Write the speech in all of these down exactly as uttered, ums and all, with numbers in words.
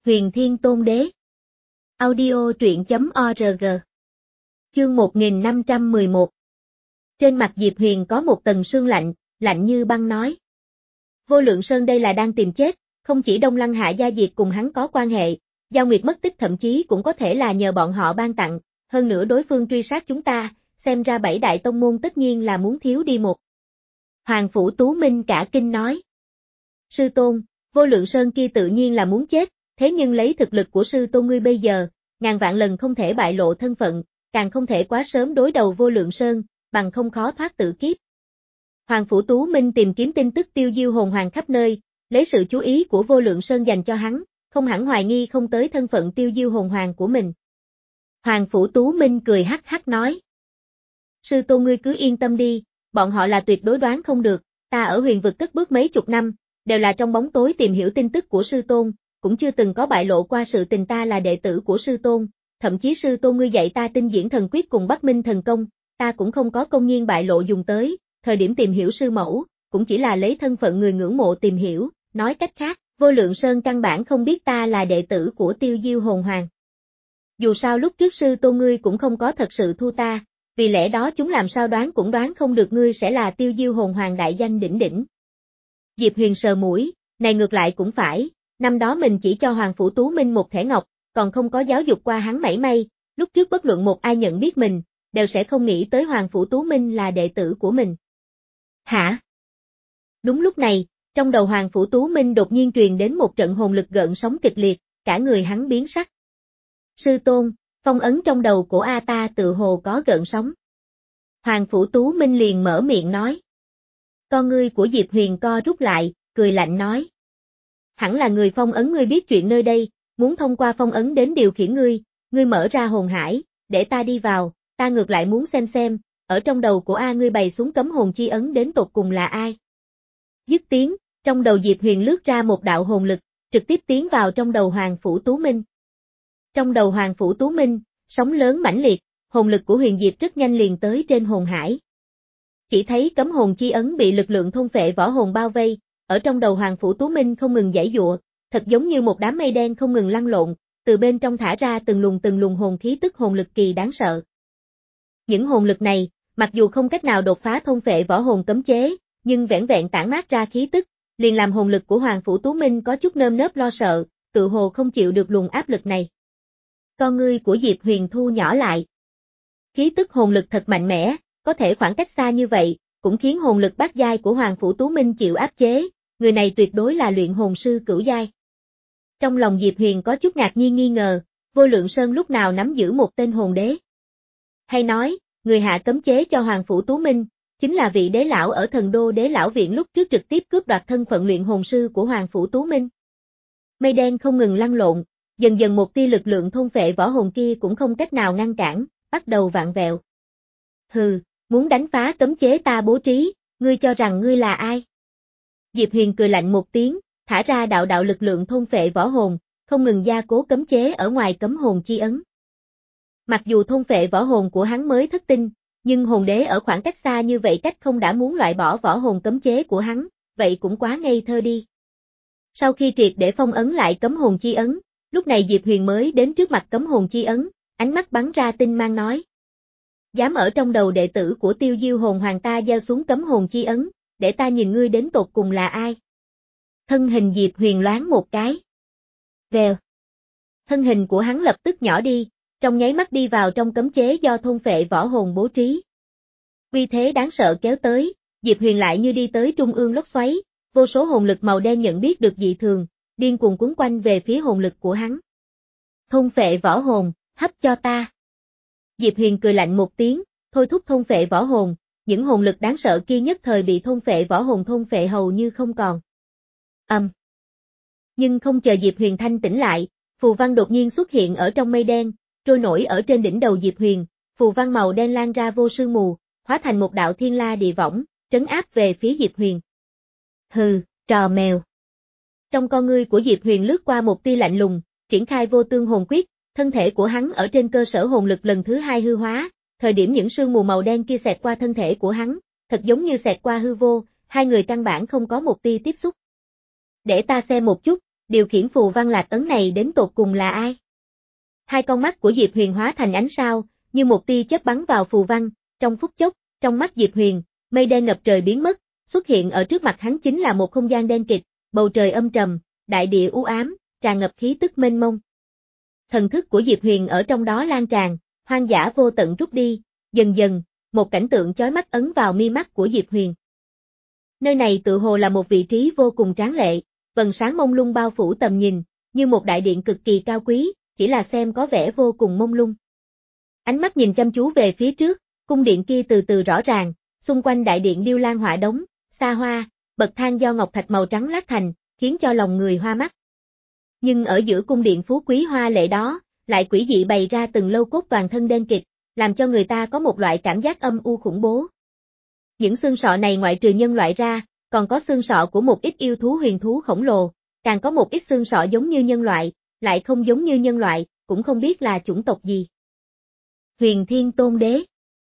Huyền Thiên Tôn Đế. Audio truyện chấm org. Chương một nghìn năm trăm mười một. Trên mặt Diệp Huyền có một tầng sương lạnh, lạnh như băng nói. Vô Lượng Sơn đây là đang tìm chết, không chỉ Đông Lăng Hạ Gia Diệt cùng hắn có quan hệ, Giao Nguyệt mất tích thậm chí cũng có thể là nhờ bọn họ ban tặng, hơn nữa đối phương truy sát chúng ta, xem ra bảy đại tông môn tất nhiên là muốn thiếu đi một. Hoàng Phủ Tú Minh cả kinh nói. Sư Tôn, Vô Lượng Sơn kia tự nhiên là muốn chết, thế nhưng lấy thực lực của sư tôn ngươi bây giờ, ngàn vạn lần không thể bại lộ thân phận, càng không thể quá sớm đối đầu Vô Lượng Sơn, bằng không khó thoát tử kiếp. Hoàng Phủ Tú Minh tìm kiếm tin tức Tiêu Diêu hồn hoàng khắp nơi, lấy sự chú ý của Vô Lượng Sơn dành cho hắn, không hẳn hoài nghi không tới thân phận Tiêu Diêu hồn hoàng của mình. Hoàng Phủ Tú Minh cười hắc hắc nói. Sư tôn ngươi cứ yên tâm đi, bọn họ là tuyệt đối đoán không được, ta ở huyền vực cất bước mấy chục năm, đều là trong bóng tối tìm hiểu tin tức của sư tôn, cũng chưa từng có bại lộ qua sự tình ta là đệ tử của sư tôn, thậm chí sư tôn ngươi dạy ta tinh diễn thần quyết cùng Bắc Minh thần công, ta cũng không có công nhiên bại lộ dùng tới, thời điểm tìm hiểu sư mẫu, cũng chỉ là lấy thân phận người ngưỡng mộ tìm hiểu, nói cách khác, Vô Lượng Sơn căn bản không biết ta là đệ tử của Tiêu Diêu hồn hoàng. Dù sao lúc trước sư tôn ngươi cũng không có thật sự thu ta, vì lẽ đó chúng làm sao đoán cũng đoán không được ngươi sẽ là Tiêu Diêu hồn hoàng đại danh đỉnh đỉnh. Diệp Huyền sờ mũi, này ngược lại cũng phải, năm đó mình chỉ cho Hoàng Phủ Tú Minh một thẻ ngọc, còn không có giáo dục qua hắn mảy may, lúc trước bất luận một ai nhận biết mình, đều sẽ không nghĩ tới Hoàng Phủ Tú Minh là đệ tử của mình. Hả? Đúng lúc này, trong đầu Hoàng Phủ Tú Minh đột nhiên truyền đến một trận hồn lực gợn sóng kịch liệt, cả người hắn biến sắc. Sư tôn, phong ấn trong đầu của A ta tự hồ có gợn sóng. Hoàng Phủ Tú Minh liền mở miệng nói. Con ngươi của Diệp Huyền co rút lại, cười lạnh nói. Hẳn là người phong ấn ngươi biết chuyện nơi đây, muốn thông qua phong ấn đến điều khiển ngươi, ngươi mở ra hồn hải, để ta đi vào, ta ngược lại muốn xem xem, ở trong đầu của A ngươi bày xuống cấm hồn chi ấn đến tột cùng là ai. Dứt tiếng, trong đầu Diệp Huyền lướt ra một đạo hồn lực, trực tiếp tiến vào trong đầu Hoàng Phủ Tú Minh. Trong đầu Hoàng Phủ Tú Minh, sóng lớn mãnh liệt, hồn lực của Huyền Diệp rất nhanh liền tới trên hồn hải. Chỉ thấy cấm hồn chi ấn bị lực lượng thôn phệ võ hồn bao vây, ở trong đầu Hoàng Phủ Tú Minh không ngừng giãy giụa, thật giống như một đám mây đen không ngừng lăn lộn, từ bên trong thả ra từng luồng từng luồng hồn khí tức hồn lực kỳ đáng sợ. Những hồn lực này, mặc dù không cách nào đột phá thôn phệ võ hồn cấm chế, nhưng vẻn vẹn tản mát ra khí tức, liền làm hồn lực của Hoàng Phủ Tú Minh có chút nơm nớp lo sợ, tự hồ không chịu được luồng áp lực này. Con ngươi của Diệp Huyền thu nhỏ lại. Khí tức hồn lực thật mạnh mẽ, có thể khoảng cách xa như vậy, cũng khiến hồn lực bát giai của Hoàng Phủ Tú Minh chịu áp chế, người này tuyệt đối là luyện hồn sư cửu giai. Trong lòng Diệp Huyền có chút ngạc nhiên nghi ngờ, Vô Lượng Sơn lúc nào nắm giữ một tên hồn đế. Hay nói, người hạ cấm chế cho Hoàng Phủ Tú Minh, chính là vị đế lão ở Thần Đô Đế Lão Viện lúc trước trực tiếp cướp đoạt thân phận luyện hồn sư của Hoàng Phủ Tú Minh. Mây đen không ngừng lăn lộn, dần dần một tia lực lượng thôn phệ võ hồn kia cũng không cách nào ngăn cản, bắt đầu vạn vẹo. Hừ, muốn đánh phá cấm chế ta bố trí, ngươi cho rằng ngươi là ai? Diệp Huyền cười lạnh một tiếng, thả ra đạo đạo lực lượng thôn phệ võ hồn, không ngừng gia cố cấm chế ở ngoài cấm hồn chi ấn. Mặc dù thôn phệ võ hồn của hắn mới thất tinh, nhưng hồn đế ở khoảng cách xa như vậy cách không đã muốn loại bỏ võ hồn cấm chế của hắn, vậy cũng quá ngây thơ đi. Sau khi triệt để phong ấn lại cấm hồn chi ấn, lúc này Diệp Huyền mới đến trước mặt cấm hồn chi ấn, ánh mắt bắn ra tinh mang nói. Dám ở trong đầu đệ tử của Tiêu Diêu hồn hoàng ta gieo xuống cấm hồn chi ấn, để ta nhìn ngươi đến tột cùng là ai. Thân hình Diệp Huyền loáng một cái. Vèo. Thân hình của hắn lập tức nhỏ đi, trong nháy mắt đi vào trong cấm chế do thôn phệ võ hồn bố trí. Uy thế đáng sợ kéo tới, Diệp Huyền lại như đi tới trung ương lốc xoáy, vô số hồn lực màu đen nhận biết được dị thường, điên cuồng cuốn quanh về phía hồn lực của hắn. Thôn phệ võ hồn, hấp cho ta. Diệp Huyền cười lạnh một tiếng, thôi thúc thôn phệ võ hồn, những hồn lực đáng sợ kia nhất thời bị thôn phệ võ hồn thôn phệ hầu như không còn. Ầm. Um. Nhưng không chờ Diệp Huyền thanh tỉnh lại, phù văn đột nhiên xuất hiện ở trong mây đen, trôi nổi ở trên đỉnh đầu Diệp Huyền, phù văn màu đen lan ra vô sương mù, hóa thành một đạo thiên la địa võng, trấn áp về phía Diệp Huyền. Hừ, trò mèo. Trong con ngươi của Diệp Huyền lướt qua một tia lạnh lùng, triển khai vô tương hồn quyết, thân thể của hắn ở trên cơ sở hồn lực lần thứ hai hư hóa, thời điểm những sương mù màu đen kia xẹt qua thân thể của hắn, thật giống như xẹt qua hư vô, hai người căn bản không có một tia tiếp xúc. Để ta xem một chút, điều khiển phù văn lạc ấn này đến tột cùng là ai? Hai con mắt của Diệp Huyền hóa thành ánh sao, như một tia chớp bắn vào phù văn, trong phút chốc, trong mắt Diệp Huyền, mây đen ngập trời biến mất, xuất hiện ở trước mặt hắn chính là một không gian đen kịt, bầu trời âm trầm, đại địa u ám, tràn ngập khí tức mênh mông. Thần thức của Diệp Huyền ở trong đó lan tràn, hoang dã vô tận rút đi, dần dần, một cảnh tượng chói mắt ấn vào mi mắt của Diệp Huyền. Nơi này tự hồ là một vị trí vô cùng tráng lệ, vầng sáng mông lung bao phủ tầm nhìn, như một đại điện cực kỳ cao quý, chỉ là xem có vẻ vô cùng mông lung. Ánh mắt nhìn chăm chú về phía trước, cung điện kia từ từ rõ ràng, xung quanh đại điện điêu lan họa đống, xa hoa, bậc thang do ngọc thạch màu trắng lát thành, khiến cho lòng người hoa mắt. Nhưng ở giữa cung điện phú quý hoa lệ đó, lại quỷ dị bày ra từng lâu cốt toàn thân đen kịt, làm cho người ta có một loại cảm giác âm u khủng bố. Những xương sọ này ngoại trừ nhân loại ra, còn có xương sọ của một ít yêu thú huyền thú khổng lồ, càng có một ít xương sọ giống như nhân loại, lại không giống như nhân loại, cũng không biết là chủng tộc gì. Huyền Thiên Tôn Đế.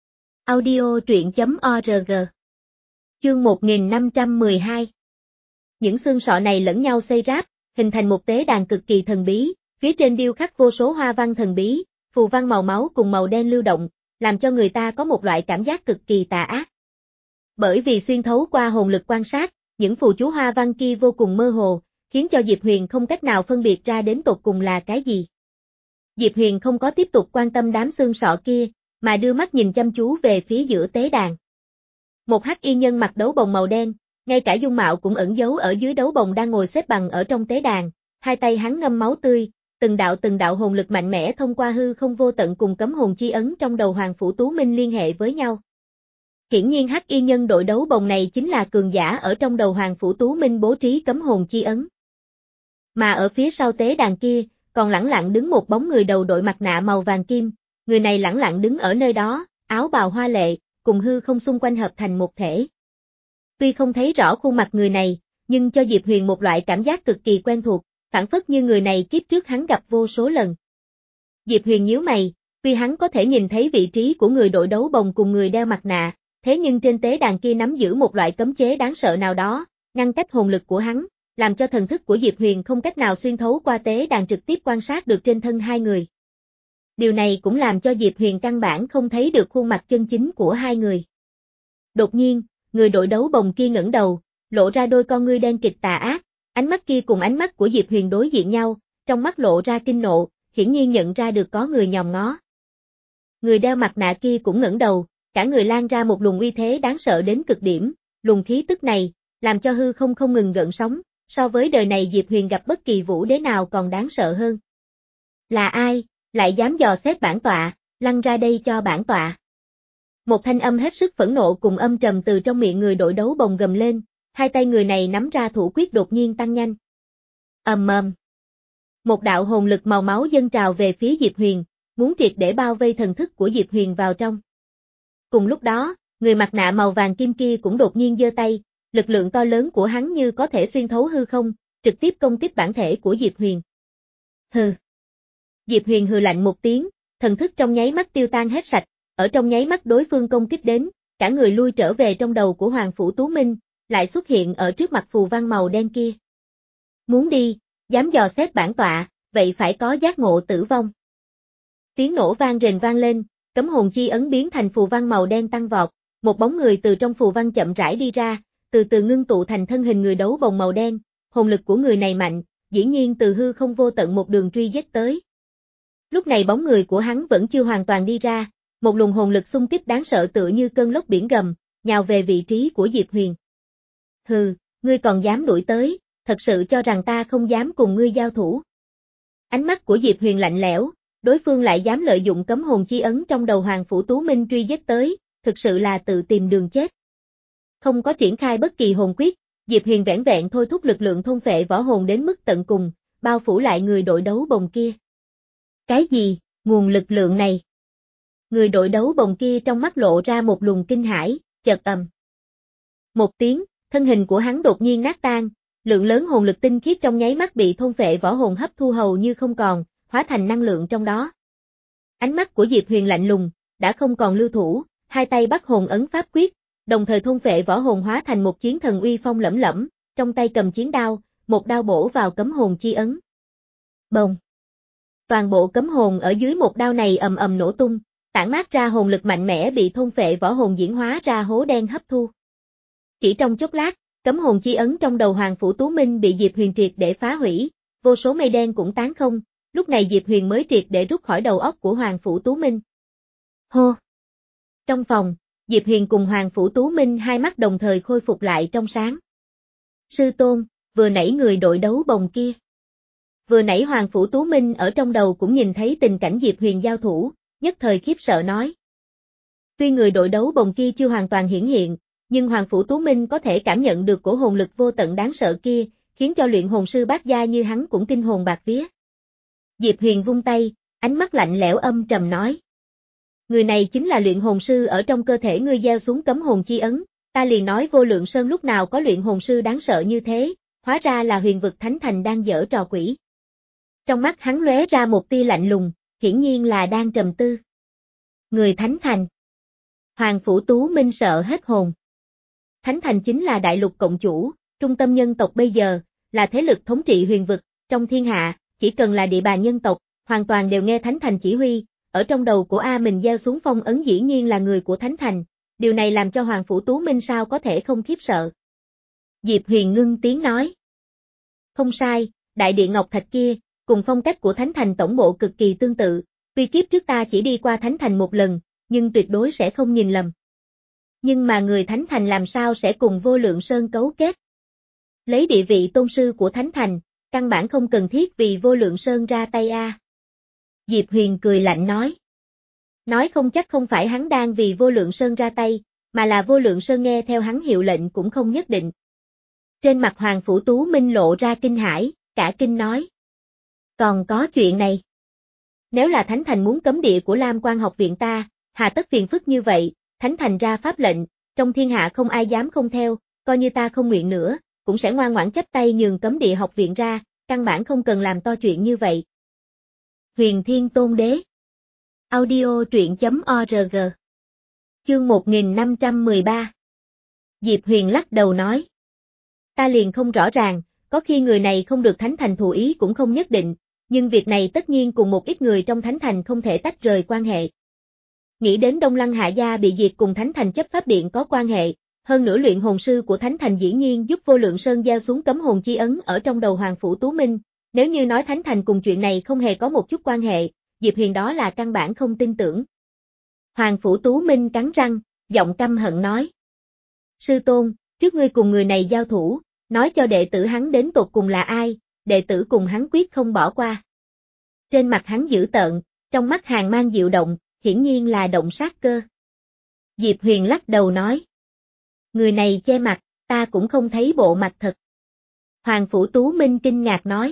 Audio truyện chấm org. Chương một nghìn năm trăm mười hai. Những xương sọ này lẫn nhau xây ráp, hình thành một tế đàn cực kỳ thần bí, phía trên điêu khắc vô số hoa văn thần bí, phù văn màu máu cùng màu đen lưu động, làm cho người ta có một loại cảm giác cực kỳ tà ác. Bởi vì xuyên thấu qua hồn lực quan sát, những phù chú hoa văn kia vô cùng mơ hồ, khiến cho Diệp Huyền không cách nào phân biệt ra đến tột cùng là cái gì. Diệp Huyền không có tiếp tục quan tâm đám xương sọ kia, mà đưa mắt nhìn chăm chú về phía giữa tế đàn. Một hắc y nhân mặc đấu bồng màu đen, ngay cả dung mạo cũng ẩn giấu ở dưới đấu bồng đang ngồi xếp bằng ở trong tế đàn, hai tay hắn ngâm máu tươi, từng đạo từng đạo hồn lực mạnh mẽ thông qua hư không vô tận cùng cấm hồn chi ấn trong đầu Hoàng Phủ Tú Minh liên hệ với nhau. Hiển nhiên hắc y nhân đội đấu bồng này chính là cường giả ở trong đầu Hoàng Phủ Tú Minh bố trí cấm hồn chi ấn. Mà ở phía sau tế đàn kia, còn lẳng lặng đứng một bóng người đầu đội mặt nạ màu vàng kim, người này lẳng lặng đứng ở nơi đó, áo bào hoa lệ, cùng hư không xung quanh hợp thành một thể. Tuy không thấy rõ khuôn mặt người này, nhưng cho Diệp Huyền một loại cảm giác cực kỳ quen thuộc, phản phất như người này kiếp trước hắn gặp vô số lần. Diệp Huyền nhíu mày, tuy hắn có thể nhìn thấy vị trí của người đội đấu bồng cùng người đeo mặt nạ, thế nhưng trên tế đàn kia nắm giữ một loại cấm chế đáng sợ nào đó, ngăn cách hồn lực của hắn, làm cho thần thức của Diệp Huyền không cách nào xuyên thấu qua tế đàn trực tiếp quan sát được trên thân hai người. Điều này cũng làm cho Diệp Huyền căn bản không thấy được khuôn mặt chân chính của hai người. Đột nhiên, người đội đấu bồng kia ngẩng đầu, lộ ra đôi con ngươi đen kịt tà ác, ánh mắt kia cùng ánh mắt của Diệp Huyền đối diện nhau, trong mắt lộ ra kinh nộ, hiển nhiên nhận ra được có người nhòm ngó. Người đeo mặt nạ kia cũng ngẩng đầu, cả người lan ra một luồng uy thế đáng sợ đến cực điểm, luồng khí tức này, làm cho hư không không ngừng gợn sóng, so với đời này Diệp Huyền gặp bất kỳ vũ đế nào còn đáng sợ hơn. Là ai, lại dám dò xét bản tọa, lăn ra đây cho bản tọa. Một thanh âm hết sức phẫn nộ cùng âm trầm từ trong miệng người đội đấu bồng gầm lên, hai tay người này nắm ra thủ quyết đột nhiên tăng nhanh. Ầm ầm. Một đạo hồn lực màu máu dâng trào về phía Diệp Huyền, muốn triệt để bao vây thần thức của Diệp Huyền vào trong. Cùng lúc đó, người mặt nạ màu vàng kim kia cũng đột nhiên giơ tay, lực lượng to lớn của hắn như có thể xuyên thấu hư không, trực tiếp công kích bản thể của Diệp Huyền. Hừ. Diệp Huyền hừ lạnh một tiếng, thần thức trong nháy mắt tiêu tan hết sạch, ở trong nháy mắt đối phương công kích đến, cả người lui trở về trong đầu của Hoàng Phủ Tú Minh, lại xuất hiện ở trước mặt phù văn màu đen kia. Muốn đi, dám dò xét bản tọa, vậy phải có giác ngộ tử vong. Tiếng nổ vang rền vang lên, cấm hồn chi ấn biến thành phù văn màu đen tăng vọt, một bóng người từ trong phù văn chậm rãi đi ra, từ từ ngưng tụ thành thân hình người đấu bồng màu đen, hồn lực của người này mạnh, dĩ nhiên từ hư không vô tận một đường truy giết tới. Lúc này bóng người của hắn vẫn chưa hoàn toàn đi ra, một luồng hồn lực xung kích đáng sợ tựa như cơn lốc biển gầm, nhào về vị trí của Diệp Huyền. Hừ, ngươi còn dám đuổi tới, thật sự cho rằng ta không dám cùng ngươi giao thủ. Ánh mắt của Diệp Huyền lạnh lẽo, đối phương lại dám lợi dụng cấm hồn chi ấn trong đầu Hoàng Phủ Tú Minh truy giết tới, thực sự là tự tìm đường chết. Không có triển khai bất kỳ hồn quyết, Diệp Huyền vẻn vẹn thôi thúc lực lượng thôn phệ võ hồn đến mức tận cùng, bao phủ lại người đội đấu bồng kia. Cái gì, nguồn lực lượng này? Người đội đấu bồng kia trong mắt lộ ra một luồng kinh hãi, chợt ầm. Một tiếng, thân hình của hắn đột nhiên nát tan, lượng lớn hồn lực tinh khiết trong nháy mắt bị thôn phệ võ hồn hấp thu hầu như không còn, hóa thành năng lượng trong đó. Ánh mắt của Diệp Huyền lạnh lùng, đã không còn lưu thủ, hai tay bắt hồn ấn pháp quyết, đồng thời thôn phệ võ hồn hóa thành một chiến thần uy phong lẫm lẫm, trong tay cầm chiến đao, một đao bổ vào cấm hồn chi ấn. Bồng! Toàn bộ cấm hồn ở dưới một đao này ầm ầm nổ tung, tản mát ra hồn lực mạnh mẽ bị thôn phệ võ hồn diễn hóa ra hố đen hấp thu. Chỉ trong chốc lát, cấm hồn chi ấn trong đầu Hoàng Phủ Tú Minh bị Diệp Huyền triệt để phá hủy, vô số mây đen cũng tán không, lúc này Diệp Huyền mới triệt để rút khỏi đầu óc của Hoàng Phủ Tú Minh. Hô! Trong phòng, Diệp Huyền cùng Hoàng Phủ Tú Minh hai mắt đồng thời khôi phục lại trong sáng. Sư tôn, vừa nãy người đội đấu bồng kia. Vừa nãy Hoàng Phủ Tú Minh ở trong đầu cũng nhìn thấy tình cảnh Diệp Huyền giao thủ, nhất thời khiếp sợ nói. Tuy người đội đấu bồng kia chưa hoàn toàn hiển hiện, nhưng Hoàng Phủ Tú Minh có thể cảm nhận được cổ hồn lực vô tận đáng sợ kia, khiến cho luyện hồn sư bát gia như hắn cũng kinh hồn bạt vía. Diệp Huyền vung tay, ánh mắt lạnh lẽo âm trầm nói. Người này chính là luyện hồn sư ở trong cơ thể ngươi gieo xuống cấm hồn chi ấn, ta liền nói Vô Lượng Sơn lúc nào có luyện hồn sư đáng sợ như thế, hóa ra là Huyền Vực Thánh Thành đang giở trò quỷ. Trong mắt hắn lóe ra một tia lạnh lùng, hiển nhiên là đang trầm tư. Người Thánh Thành. Hoàng Phủ Tú Minh sợ hết hồn. Thánh Thành chính là đại lục cộng chủ, trung tâm nhân tộc bây giờ, là thế lực thống trị huyền vực, trong thiên hạ, chỉ cần là địa bàn nhân tộc, hoàn toàn đều nghe Thánh Thành chỉ huy, ở trong đầu của A mình gieo xuống phong ấn dĩ nhiên là người của Thánh Thành, điều này làm cho Hoàng Phủ Tú Minh sao có thể không khiếp sợ. Diệp Huyền ngưng tiếng nói. Không sai, đại điện ngọc thạch kia, cùng phong cách của Thánh Thành tổng bộ cực kỳ tương tự, tuy kiếp trước ta chỉ đi qua Thánh Thành một lần, nhưng tuyệt đối sẽ không nhìn lầm. Nhưng mà người Thánh Thành làm sao sẽ cùng Vô Lượng Sơn cấu kết? Lấy địa vị tôn sư của Thánh Thành, căn bản không cần thiết vì Vô Lượng Sơn ra tay a. À. Diệp Huyền cười lạnh nói. Nói không chắc không phải hắn đang vì Vô Lượng Sơn ra tay, mà là Vô Lượng Sơn nghe theo hắn hiệu lệnh cũng không nhất định. Trên mặt Hoàng Phủ Tú Minh lộ ra kinh hãi, cả kinh nói. Còn có chuyện này. Nếu là Thánh Thành muốn cấm địa của Lam Quan học viện ta, hà tất phiền phức như vậy, Thánh Thành ra pháp lệnh, trong thiên hạ không ai dám không theo, coi như ta không nguyện nữa, cũng sẽ ngoan ngoãn chấp tay nhường cấm địa học viện ra, căn bản không cần làm to chuyện như vậy. Huyền Thiên Tôn Đế. Audio truyện chấm org. Chương một nghìn năm trăm mười ba. Diệp Huyền lắc đầu nói. Ta liền không rõ ràng, có khi người này không được Thánh Thành thụ ý cũng không nhất định, nhưng việc này tất nhiên cùng một ít người trong Thánh Thành không thể tách rời quan hệ. Nghĩ đến Đông Lăng Hạ Gia bị diệt cùng Thánh Thành chấp pháp điện có quan hệ, hơn nữa luyện hồn sư của Thánh Thành dĩ nhiên giúp Vô Lượng Sơn gieo xuống cấm hồn chi ấn ở trong đầu Hoàng Phủ Tú Minh, nếu như nói Thánh Thành cùng chuyện này không hề có một chút quan hệ, Diệp Huyền đó là căn bản không tin tưởng. Hoàng Phủ Tú Minh cắn răng, giọng căm hận nói. Sư tôn, trước ngươi cùng người này giao thủ, nói cho đệ tử hắn đến tột cùng là ai, đệ tử cùng hắn quyết không bỏ qua. Trên mặt hắn dữ tợn, trong mắt hàn mang dịu động, hiển nhiên là động sát cơ. Diệp Huyền lắc đầu nói. Người này che mặt, ta cũng không thấy bộ mặt thật. Hoàng Phủ Tú Minh kinh ngạc nói.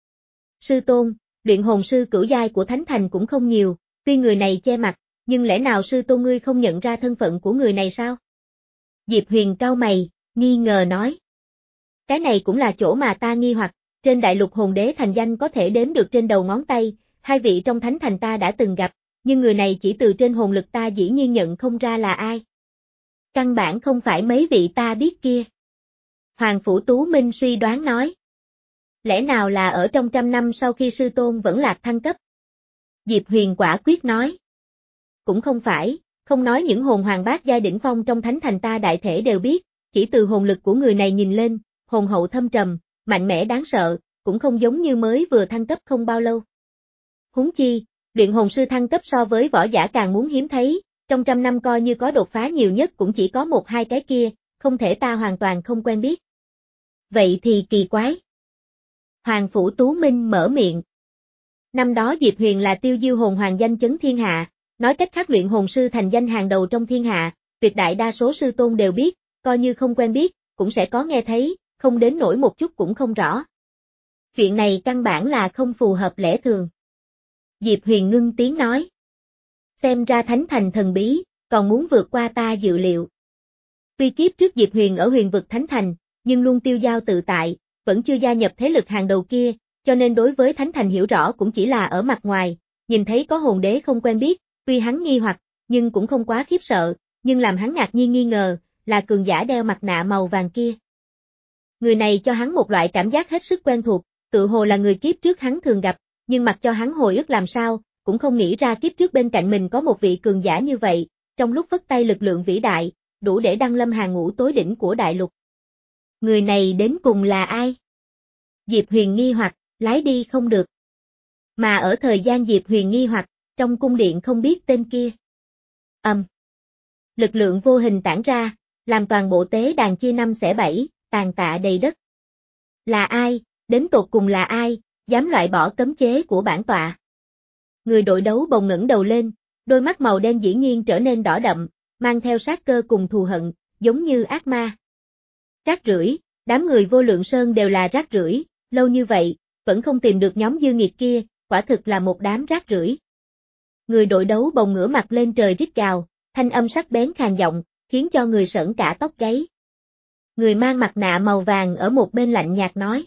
Sư tôn, luyện hồn sư cửu giai của Thánh Thành cũng không nhiều, tuy người này che mặt, nhưng lẽ nào sư tôn ngươi không nhận ra thân phận của người này sao? Diệp Huyền cau mày, nghi ngờ nói. Cái này cũng là chỗ mà ta nghi hoặc, trên đại lục hồn đế thành danh có thể đếm được trên đầu ngón tay, hai vị trong Thánh Thành ta đã từng gặp, nhưng người này chỉ từ trên hồn lực ta dĩ nhiên nhận không ra là ai. Căn bản không phải mấy vị ta biết kia. Hoàng Phủ Tú Minh suy đoán nói. Lẽ nào là ở trong trăm năm sau khi sư tôn vẫn lạc thăng cấp? Diệp Huyền quả quyết nói. Cũng không phải, không nói những hồn hoàng bát giai đỉnh phong trong Thánh Thành ta đại thể đều biết, chỉ từ hồn lực của người này nhìn lên, hồn hậu thâm trầm, mạnh mẽ đáng sợ, cũng không giống như mới vừa thăng cấp không bao lâu. Huống chi, luyện hồn sư thăng cấp so với võ giả càng muốn hiếm thấy, trong trăm năm coi như có đột phá nhiều nhất cũng chỉ có một hai cái kia, không thể ta hoàn toàn không quen biết. Vậy thì kỳ quái. Hoàng Phủ Tú Minh mở miệng. Năm đó Diệp Huyền là tiêu diêu hồn hoàng danh chấn thiên hạ, nói cách khác luyện hồn sư thành danh hàng đầu trong thiên hạ, tuyệt đại đa số sư tôn đều biết, coi như không quen biết, cũng sẽ có nghe thấy, không đến nổi một chút cũng không rõ. Chuyện này căn bản là không phù hợp lẽ thường. Diệp Huyền ngưng tiếng nói. Xem ra Thánh Thành thần bí, còn muốn vượt qua ta dự liệu. Tuy kiếp trước Diệp Huyền ở huyền vực Thánh Thành, nhưng luôn tiêu dao tự tại, vẫn chưa gia nhập thế lực hàng đầu kia, cho nên đối với Thánh Thành hiểu rõ cũng chỉ là ở mặt ngoài, nhìn thấy có hồn đế không quen biết, tuy hắn nghi hoặc, nhưng cũng không quá khiếp sợ, nhưng làm hắn ngạc nhiên nghi ngờ, là cường giả đeo mặt nạ màu vàng kia. Người này cho hắn một loại cảm giác hết sức quen thuộc, tự hồ là người kiếp trước hắn thường gặp, nhưng mặc cho hắn hồi ức làm sao, cũng không nghĩ ra kiếp trước bên cạnh mình có một vị cường giả như vậy, trong lúc phất tay lực lượng vĩ đại, đủ để đăng lâm hàng ngũ tối đỉnh của đại lục. Người này đến cùng là ai? Diệp Huyền nghi hoặc, lái đi không được. Mà ở thời gian Diệp Huyền nghi hoặc, trong cung điện không biết tên kia. Âm. Lực lượng vô hình tản ra, làm toàn bộ tế đàn chia năm xẻ bảy, tàn tạ đầy đất. Là ai, đến tột cùng là ai, dám loại bỏ cấm chế của bản tọa? Người đội đấu bồng ngẩng đầu lên, đôi mắt màu đen dĩ nhiên trở nên đỏ đậm, mang theo sát cơ cùng thù hận, giống như ác ma. Rác rưởi, đám người Vô Lượng Sơn đều là rác rưởi, lâu như vậy, vẫn không tìm được nhóm dư nghiệt kia, quả thực là một đám rác rưởi. Người đội đấu bồng ngửa mặt lên trời rít gào, thanh âm sắc bén khàn giọng, khiến cho người sởn cả tóc gáy. Người mang mặt nạ màu vàng ở một bên lạnh nhạt nói.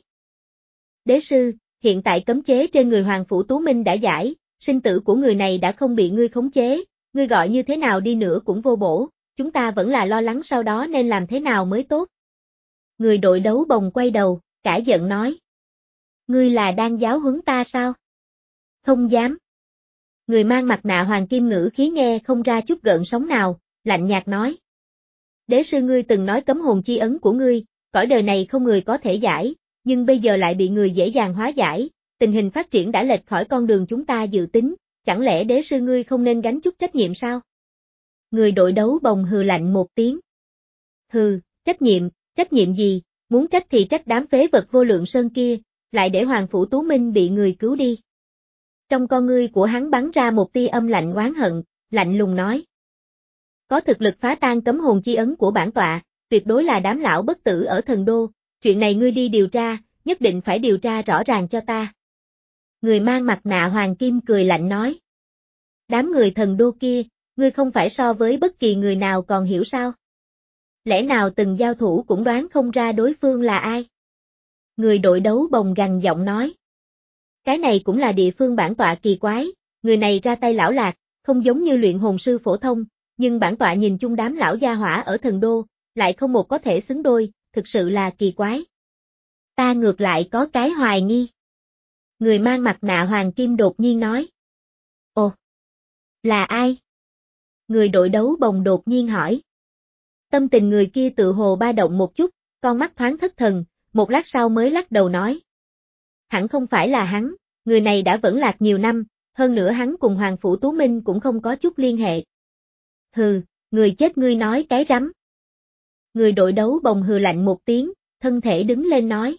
Đế sư, hiện tại cấm chế trên người Hoàng Phủ Tú Minh đã giải, sinh tử của người này đã không bị ngươi khống chế, ngươi gọi như thế nào đi nữa cũng vô bổ, chúng ta vẫn là lo lắng sau đó nên làm thế nào mới tốt. Người đội đấu bồng quay đầu, cả giận nói. Ngươi là đang giáo huấn ta sao? Không dám. Người mang mặt nạ hoàng kim ngữ khí nghe không ra chút gợn sóng nào, lạnh nhạt nói. Đế sư ngươi từng nói cấm hồn chi ấn của ngươi, cõi đời này không người có thể giải, nhưng bây giờ lại bị người dễ dàng hóa giải, tình hình phát triển đã lệch khỏi con đường chúng ta dự tính, chẳng lẽ đế sư ngươi không nên gánh chút trách nhiệm sao? Người đội đấu bồng hừ lạnh một tiếng. Hừ, trách nhiệm, trách nhiệm gì, muốn trách thì trách đám phế vật Vô Lượng Sơn kia, lại để Hoàng Phủ Tú Minh bị người cứu đi. Trong con ngươi của hắn bắn ra một tia âm lạnh oán hận, lạnh lùng nói. Có thực lực phá tan cấm hồn chi ấn của bản tọa, tuyệt đối là đám lão bất tử ở thần đô, chuyện này ngươi đi điều tra, nhất định phải điều tra rõ ràng cho ta. Người mang mặt nạ hoàng kim cười lạnh nói. Đám người thần đô kia, ngươi không phải so với bất kỳ người nào còn hiểu sao? Lẽ nào từng giao thủ cũng đoán không ra đối phương là ai? Người đội đấu bồng gằn giọng nói. Cái này cũng là địa phương bản tọa kỳ quái, người này ra tay lão lạc, không giống như luyện hồn sư phổ thông, nhưng bản tọa nhìn chung đám lão gia hỏa ở thần đô, lại không một có thể xứng đôi, thực sự là kỳ quái. Ta ngược lại có cái hoài nghi. Người mang mặt nạ hoàng kim đột nhiên nói. Ồ, là ai? Người đội đấu bồng đột nhiên hỏi. Tâm tình người kia tự hồ ba động một chút, con mắt thoáng thất thần, một lát sau mới lắc đầu nói. Hẳn không phải là hắn, người này đã vẫn lạc nhiều năm, hơn nữa hắn cùng Hoàng Phủ Tú Minh cũng không có chút liên hệ. Hừ, người chết ngươi nói cái rắm. Người đội đấu bồng hừ lạnh một tiếng, thân thể đứng lên nói.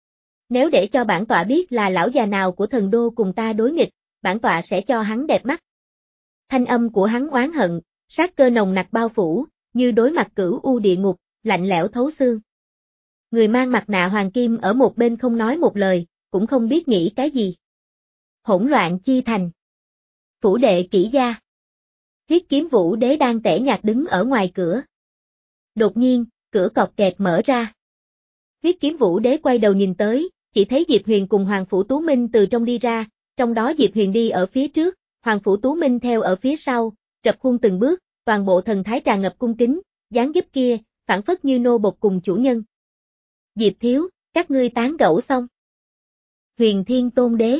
Nếu để cho bản tọa biết là lão già nào của thần đô cùng ta đối nghịch, bản tọa sẽ cho hắn đẹp mắt. Thanh âm của hắn oán hận, sát cơ nồng nặc bao phủ, như đối mặt cửu u địa ngục, lạnh lẽo thấu xương. Người mang mặt nạ hoàng kim ở một bên không nói một lời, cũng không biết nghĩ cái gì. Hỗn loạn chi thành. Phủ đệ kỹ gia. Huyết kiếm vũ đế đang tẻ nhạt đứng ở ngoài cửa. Đột nhiên, cửa cọt kẹt mở ra. Huyết kiếm vũ đế quay đầu nhìn tới, chỉ thấy Diệp Huyền cùng Hoàng Phủ Tú Minh từ trong đi ra, trong đó Diệp Huyền đi ở phía trước, Hoàng Phủ Tú Minh theo ở phía sau, rập khuôn từng bước, toàn bộ thần thái tràn ngập cung kính, dáng dấp kia, phản phất như nô bộc cùng chủ nhân. Diệp thiếu, các ngươi tán gẫu xong. Huyền Thiên Tôn Đế.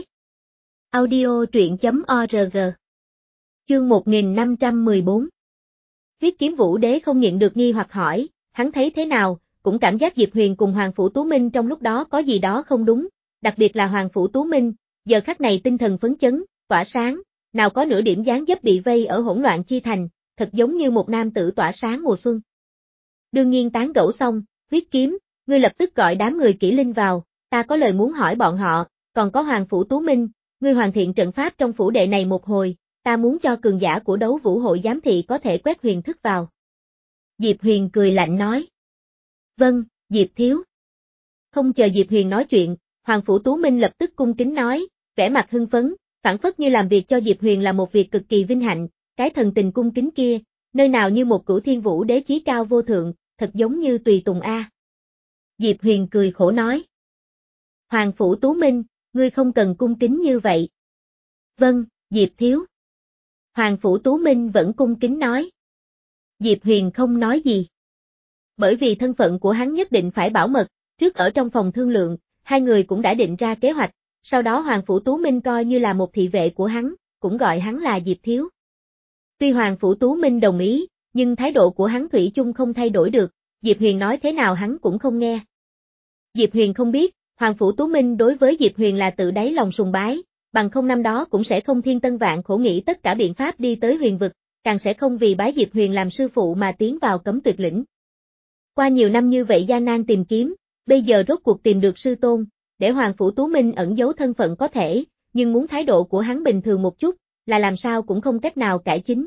Audio truyện chấm org. Chương một nghìn năm trăm mười bốn. Huyết kiếm vũ đế không nhịn được nghi hoặc hỏi, hắn thấy thế nào, cũng cảm giác Diệp Huyền cùng Hoàng Phủ Tú Minh trong lúc đó có gì đó không đúng, đặc biệt là Hoàng Phủ Tú Minh, giờ khắc này tinh thần phấn chấn, tỏa sáng, nào có nửa điểm dáng dấp bị vây ở hỗn loạn chi thành, thật giống như một nam tử tỏa sáng mùa xuân. Đương nhiên tán gẫu xong, huyết kiếm, ngươi lập tức gọi đám người kỹ linh vào, ta có lời muốn hỏi bọn họ, còn có Hoàng Phủ Tú Minh, ngươi hoàn thiện trận pháp trong phủ đệ này một hồi, ta muốn cho cường giả của đấu vũ hội giám thị có thể quét huyền thức vào. Diệp Huyền cười lạnh nói. Vâng, Diệp thiếu. Không chờ Diệp Huyền nói chuyện, Hoàng Phủ Tú Minh lập tức cung kính nói, vẻ mặt hưng phấn, phản phất như làm việc cho Diệp Huyền là một việc cực kỳ vinh hạnh, cái thần tình cung kính kia, nơi nào như một cửu thiên vũ đế chí cao vô thượng, thật giống như tùy tùng A. Diệp Huyền cười khổ nói. Hoàng Phủ Tú Minh, ngươi không cần cung kính như vậy. Vâng, Diệp thiếu. Hoàng Phủ Tú Minh vẫn cung kính nói. Diệp Huyền không nói gì. Bởi vì thân phận của hắn nhất định phải bảo mật, Trước ở trong phòng thương lượng, hai người cũng đã định ra kế hoạch, sau đó Hoàng Phủ Tú Minh coi như là một thị vệ của hắn, cũng gọi hắn là Diệp Thiếu. Tuy Hoàng Phủ Tú Minh đồng ý, nhưng thái độ của hắn thủy chung không thay đổi được, Diệp Huyền nói thế nào hắn cũng không nghe. Diệp Huyền không biết, Hoàng Phủ Tú Minh đối với Diệp Huyền là tự đáy lòng sùng bái, bằng không năm đó cũng sẽ không thiên tân vạn khổ nghĩ tất cả biện pháp đi tới huyền vực, càng sẽ không vì bái Diệp Huyền làm sư phụ mà tiến vào cấm tuyệt lĩnh. Qua nhiều năm như vậy gian nan tìm kiếm, bây giờ rốt cuộc tìm được sư tôn, để Hoàng Phủ Tú Minh ẩn giấu thân phận có thể, nhưng muốn thái độ của hắn bình thường một chút, là làm sao cũng không cách nào cải chính.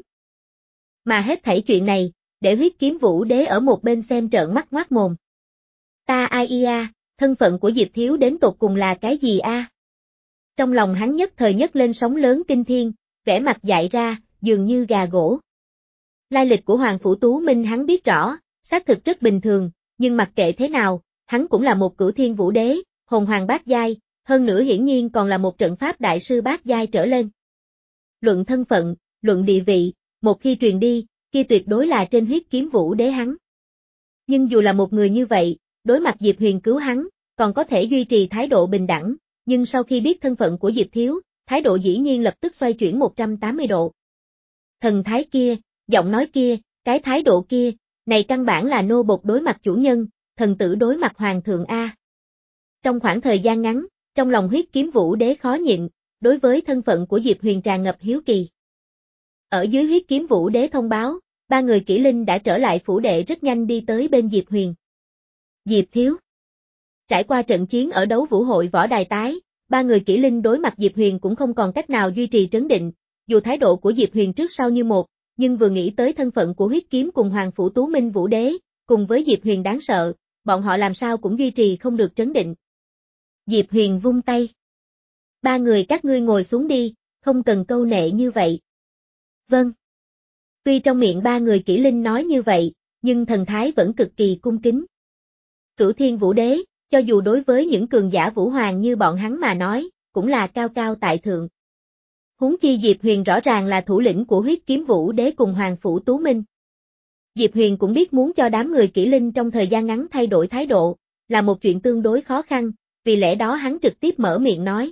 Mà hết thảy chuyện này, để Huyết Kiếm Vũ Đế ở một bên xem trợn mắt ngoác mồm. Ta ai ia, thân phận của Diệp Thiếu đến tột cùng là cái gì a? Trong lòng hắn nhất thời nhất lên sóng lớn kinh thiên, vẻ mặt dại ra, dường như gà gỗ. Lai lịch của Hoàng Phủ Tú Minh hắn biết rõ, xác thực rất bình thường, nhưng mặc kệ thế nào, hắn cũng là một cửu thiên vũ đế, hồn hoàng bát giai, hơn nữa hiển nhiên còn là một trận pháp đại sư bát giai trở lên. Luận thân phận, luận địa vị, một khi truyền đi, kia tuyệt đối là trên Huyết Kiếm Vũ Đế hắn. Nhưng dù là một người như vậy, đối mặt Diệp Huyền cứu hắn, còn có thể duy trì thái độ bình đẳng, nhưng sau khi biết thân phận của Diệp Thiếu, thái độ dĩ nhiên lập tức xoay chuyển một trăm tám mươi độ. Thần thái kia, giọng nói kia, cái thái độ kia, này căn bản là nô bộc đối mặt chủ nhân, thần tử đối mặt hoàng thượng A. Trong khoảng thời gian ngắn, trong lòng Huyết Kiếm Vũ Đế khó nhịn, đối với thân phận của Diệp Huyền tràn ngập hiếu kỳ. Ở dưới Huyết Kiếm Vũ Đế thông báo, ba người kỹ linh đã trở lại phủ đệ rất nhanh đi tới bên Diệp Huyền. Diệp Thiếu. Trải qua trận chiến ở đấu vũ hội võ đài tái, ba người kỹ linh đối mặt Diệp Huyền cũng không còn cách nào duy trì trấn định, dù thái độ của Diệp Huyền trước sau như một, nhưng vừa nghĩ tới thân phận của Huyết Kiếm cùng Hoàng Phủ Tú Minh Vũ Đế, cùng với Diệp Huyền đáng sợ, bọn họ làm sao cũng duy trì không được trấn định. Diệp Huyền vung tay. Ba người các ngươi ngồi xuống đi, không cần câu nệ như vậy. Vâng. Tuy trong miệng ba người kỹ linh nói như vậy, nhưng thần thái vẫn cực kỳ cung kính. Cửu Thiên Vũ Đế, cho dù đối với những cường giả vũ hoàng như bọn hắn mà nói, cũng là cao cao tại thượng. Huống chi Diệp Huyền rõ ràng là thủ lĩnh của Huyết Kiếm Vũ Đế cùng Hoàng Phủ Tú Minh. Diệp Huyền cũng biết muốn cho đám người kỹ linh trong thời gian ngắn thay đổi thái độ, là một chuyện tương đối khó khăn, vì lẽ đó hắn trực tiếp mở miệng nói.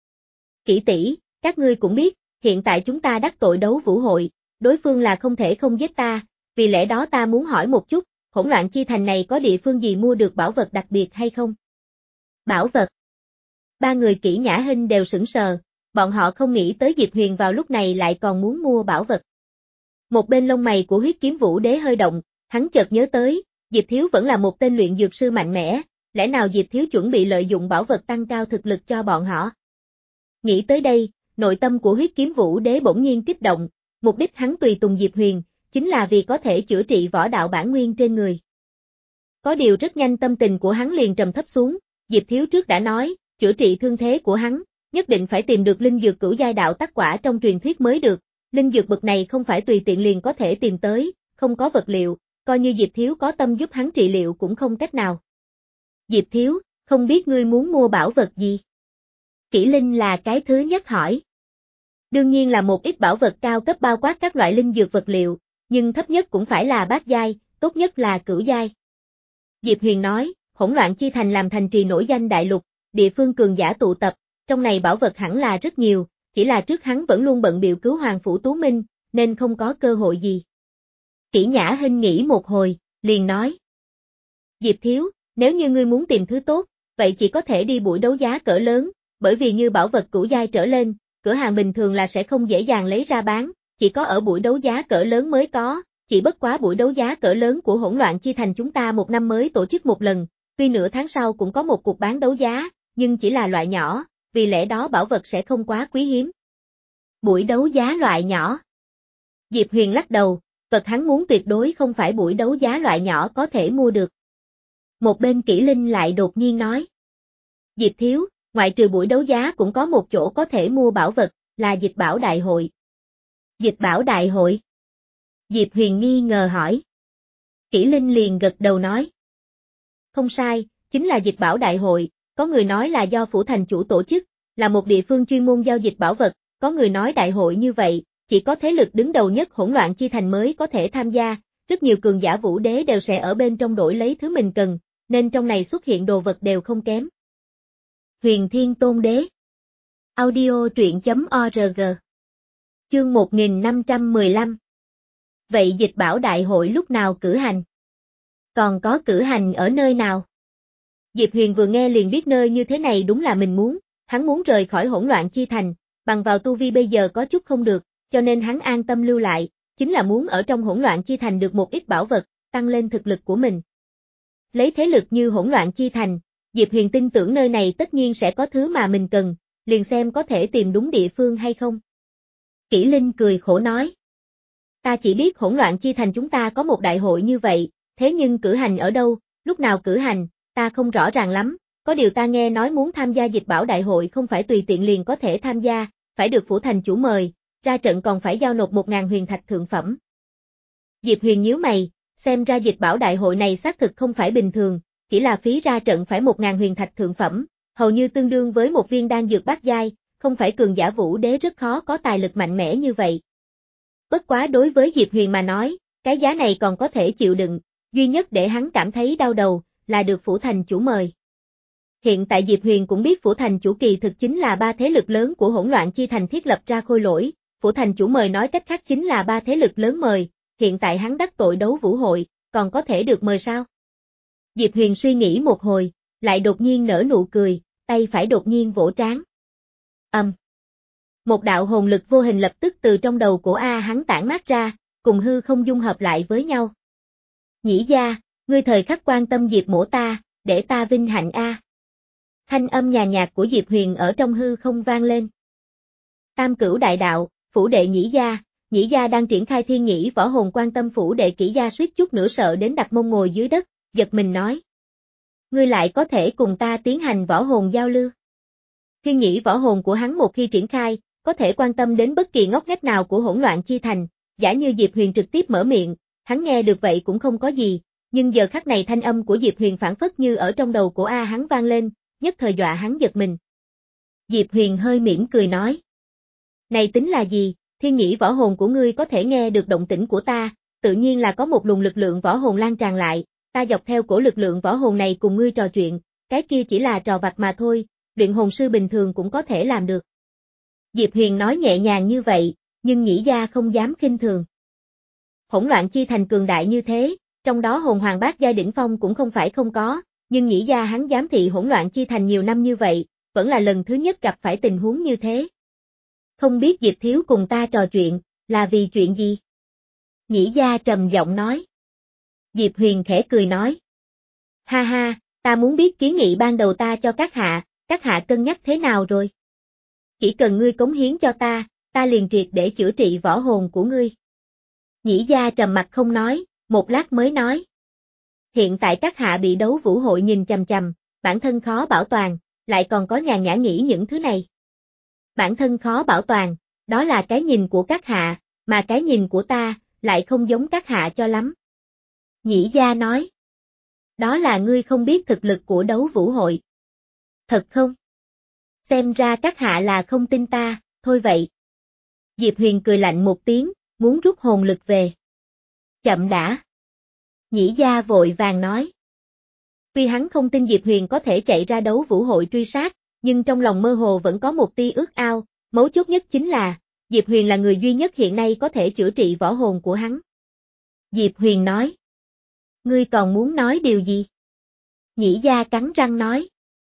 Kỹ tỷ, các ngươi cũng biết, hiện tại chúng ta đắc tội đấu vũ hội, đối phương là không thể không giết ta, vì lẽ đó ta muốn hỏi một chút, hỗn loạn chi thành này có địa phương gì mua được bảo vật đặc biệt hay không? Bảo vật. Ba người kỹ nhã hình đều sững sờ, bọn họ không nghĩ tới Diệp Huyền vào lúc này lại còn muốn mua bảo vật. Một bên lông mày của Huyết Kiếm Vũ Đế hơi động, hắn chợt nhớ tới, Diệp Thiếu vẫn là một tên luyện dược sư mạnh mẽ, lẽ nào Diệp Thiếu chuẩn bị lợi dụng bảo vật tăng cao thực lực cho bọn họ? Nghĩ tới đây, nội tâm của Huyết Kiếm Vũ Đế bỗng nhiên kích động, mục đích hắn tùy tùng Diệp Huyền, chính là vì có thể chữa trị võ đạo bản nguyên trên người. Có điều rất nhanh tâm tình của hắn liền trầm thấp xuống, Diệp Thiếu trước đã nói, chữa trị thương thế của hắn, nhất định phải tìm được linh dược cửu giai đạo tắc quả trong truyền thuyết mới được, linh dược bậc này không phải tùy tiện liền có thể tìm tới, không có vật liệu, coi như Diệp Thiếu có tâm giúp hắn trị liệu cũng không cách nào. Diệp Thiếu, không biết ngươi muốn mua bảo vật gì? Kỷ Linh là cái thứ nhất hỏi. Đương nhiên là một ít bảo vật cao cấp bao quát các loại linh dược vật liệu, nhưng thấp nhất cũng phải là bát giai, tốt nhất là cửu giai. Diệp Huyền nói, hỗn loạn chi thành làm thành trì nổi danh đại lục, địa phương cường giả tụ tập, trong này bảo vật hẳn là rất nhiều, chỉ là trước hắn vẫn luôn bận bịu cứu Hoàng Phủ Tú Minh, nên không có cơ hội gì. Kỷ Nhã Hinh nghĩ một hồi, liền nói. Diệp Thiếu, nếu như ngươi muốn tìm thứ tốt, vậy chỉ có thể đi buổi đấu giá cỡ lớn, bởi vì như bảo vật cửu giai trở lên, cửa hàng bình thường là sẽ không dễ dàng lấy ra bán, chỉ có ở buổi đấu giá cỡ lớn mới có, chỉ bất quá buổi đấu giá cỡ lớn của hỗn loạn chi thành chúng ta một năm mới tổ chức một lần, tuy nửa tháng sau cũng có một cuộc bán đấu giá, nhưng chỉ là loại nhỏ, vì lẽ đó bảo vật sẽ không quá quý hiếm. Buổi đấu giá loại nhỏ. Diệp Huyền lắc đầu, vật hắn muốn tuyệt đối không phải buổi đấu giá loại nhỏ có thể mua được. Một bên Kỷ Linh lại đột nhiên nói. Diệp Thiếu, ngoại trừ buổi đấu giá cũng có một chỗ có thể mua bảo vật, là dịch bảo đại hội. Dịch bảo đại hội? Diệp Huyền nghi ngờ hỏi. Kỷ Linh liền gật đầu nói. Không sai, chính là dịch bảo đại hội, có người nói là do phủ thành chủ tổ chức, là một địa phương chuyên môn giao dịch bảo vật, có người nói đại hội như vậy, chỉ có thế lực đứng đầu nhất hỗn loạn chi thành mới có thể tham gia, rất nhiều cường giả vũ đế đều sẽ ở bên trong đổi lấy thứ mình cần, nên trong này xuất hiện đồ vật đều không kém. Huyền Thiên Tôn Đế. Audio truyện chấm org. Chương một nghìn năm trăm mười lăm. Vậy Dịch Bảo Đại hội lúc nào cử hành? Còn có cử hành ở nơi nào? Diệp Huyền vừa nghe liền biết nơi như thế này đúng là mình muốn, hắn muốn rời khỏi hỗn loạn chi thành, bằng vào tu vi bây giờ có chút không được, cho nên hắn an tâm lưu lại, chính là muốn ở trong hỗn loạn chi thành được một ít bảo vật, tăng lên thực lực của mình. Lấy thế lực như hỗn loạn chi thành, Diệp Huyền tin tưởng nơi này tất nhiên sẽ có thứ mà mình cần, liền xem có thể tìm đúng địa phương hay không. Kỷ Linh cười khổ nói. Ta chỉ biết hỗn loạn chi thành chúng ta có một đại hội như vậy, thế nhưng cử hành ở đâu, lúc nào cử hành, ta không rõ ràng lắm, có điều ta nghe nói muốn tham gia Dịch Bảo Đại hội không phải tùy tiện liền có thể tham gia, phải được phủ thành chủ mời, ra trận còn phải giao nộp một ngàn huyền thạch thượng phẩm. Diệp Huyền nhíu mày, xem ra Dịch Bảo Đại hội này xác thực không phải bình thường, chỉ là phí ra trận phải một ngàn huyền thạch thượng phẩm, hầu như tương đương với một viên đan dược bát giai, không phải cường giả vũ đế rất khó có tài lực mạnh mẽ như vậy. Bất quá đối với Diệp Huyền mà nói, cái giá này còn có thể chịu đựng, duy nhất để hắn cảm thấy đau đầu, là được phủ thành chủ mời. Hiện tại Diệp Huyền cũng biết phủ thành chủ kỳ thực chính là ba thế lực lớn của hỗn loạn chi thành thiết lập ra khôi lỗi, phủ thành chủ mời nói cách khác chính là ba thế lực lớn mời, hiện tại hắn đắc tội đấu vũ hội, còn có thể được mời sao? Diệp Huyền suy nghĩ một hồi, lại đột nhiên nở nụ cười, tay phải đột nhiên vỗ trán. Âm. Um. Một đạo hồn lực vô hình lập tức từ trong đầu của A hắn tản mát ra, cùng hư không dung hợp lại với nhau. Nhĩ gia, ngươi thời khắc quan tâm Diệp mỗ ta, để ta vinh hạnh A. Thanh âm nhàn nhạt của Diệp Huyền ở trong hư không vang lên. Tam cửu đại đạo, phủ đệ Nhĩ gia, Nhĩ gia đang triển khai thiên nhĩ võ hồn quan tâm phủ đệ Kỷ gia suýt chút nữa sợ đến đặt mông ngồi dưới đất, giật mình nói. Ngươi lại có thể cùng ta tiến hành võ hồn giao lưu. Thiên nhĩ võ hồn của hắn một khi triển khai, có thể quan tâm đến bất kỳ ngóc ngách nào của hỗn loạn chi thành, giả như Diệp Huyền trực tiếp mở miệng, hắn nghe được vậy cũng không có gì, nhưng giờ khắc này thanh âm của Diệp Huyền phản phất như ở trong đầu của A hắn vang lên, nhất thời dọa hắn giật mình. Diệp Huyền hơi mỉm cười nói. Này tính là gì, thiên nhĩ võ hồn của ngươi có thể nghe được động tĩnh của ta, tự nhiên là có một luồng lực lượng võ hồn lan tràn lại, ta dọc theo cổ lực lượng võ hồn này cùng ngươi trò chuyện, cái kia chỉ là trò vặt mà thôi, luyện hồn sư bình thường cũng có thể làm được. Diệp Huyền nói nhẹ nhàng như vậy, nhưng Nhĩ gia không dám khinh thường. Hỗn loạn chi thành cường đại như thế, trong đó hồn hoàng bát giai đỉnh phong cũng không phải không có, nhưng Nhĩ gia hắn giám thị hỗn loạn chi thành nhiều năm như vậy, vẫn là lần thứ nhất gặp phải tình huống như thế. Không biết Diệp thiếu cùng ta trò chuyện, là vì chuyện gì? Nhĩ gia trầm giọng nói. Diệp Huyền khẽ cười nói. Ha ha, ta muốn biết kiến nghị ban đầu ta cho các hạ, các hạ cân nhắc thế nào rồi? Chỉ cần ngươi cống hiến cho ta, ta liền triệt để chữa trị võ hồn của ngươi. Nhĩ gia trầm mặt không nói, một lát mới nói. Hiện tại các hạ bị đấu vũ hội nhìn chằm chằm, bản thân khó bảo toàn, lại còn có nhàn nhã nghĩ những thứ này. Bản thân khó bảo toàn, đó là cái nhìn của các hạ, mà cái nhìn của ta, lại không giống các hạ cho lắm. Nhĩ gia nói. Đó là ngươi không biết thực lực của đấu vũ hội. Thật không? Xem ra các hạ là không tin ta, thôi vậy. Diệp Huyền cười lạnh một tiếng, muốn rút hồn lực về. Chậm đã. Nhĩ gia vội vàng nói. Tuy hắn không tin Diệp Huyền có thể chạy ra đấu vũ hội truy sát, nhưng trong lòng mơ hồ vẫn có một tia ước ao, mấu chốt nhất chính là, Diệp Huyền là người duy nhất hiện nay có thể chữa trị võ hồn của hắn. Diệp Huyền nói. Ngươi còn muốn nói điều gì? Nhĩ gia cắn răng nói.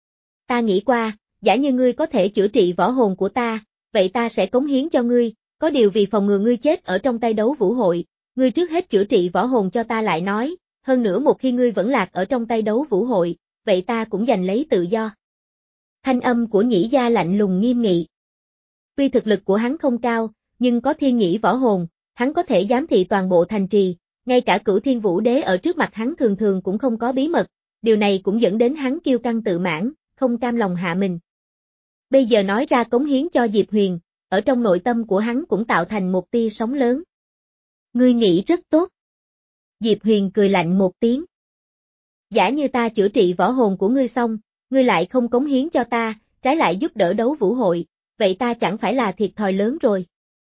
Ta nghĩ qua, giả như ngươi có thể chữa trị võ hồn của ta, vậy ta sẽ cống hiến cho ngươi, có điều vì phòng ngừa ngươi chết ở trong tay đấu vũ hội, ngươi trước hết chữa trị võ hồn cho ta lại nói, hơn nữa một khi ngươi vẫn lạc ở trong tay đấu vũ hội, vậy ta cũng giành lấy tự do. Thanh âm của Nhĩ gia lạnh lùng nghiêm nghị. Tuy thực lực của hắn không cao, nhưng có thiên nhĩ võ hồn, hắn có thể giám thị toàn bộ thành trì, ngay cả cửu thiên vũ đế ở trước mặt hắn thường thường cũng không có bí mật, điều này cũng dẫn đến hắn kiêu căng tự mãn, không cam lòng hạ mình. Bây giờ nói ra cống hiến cho Diệp Huyền, ở trong nội tâm của hắn cũng tạo thành một tia sóng lớn. Ngươi nghĩ rất tốt. Diệp Huyền cười lạnh một tiếng. Giả như ta chữa trị võ hồn của ngươi xong, ngươi lại không cống hiến cho ta, trái lại giúp đỡ đấu vũ hội, vậy ta chẳng phải là thiệt thòi lớn rồi.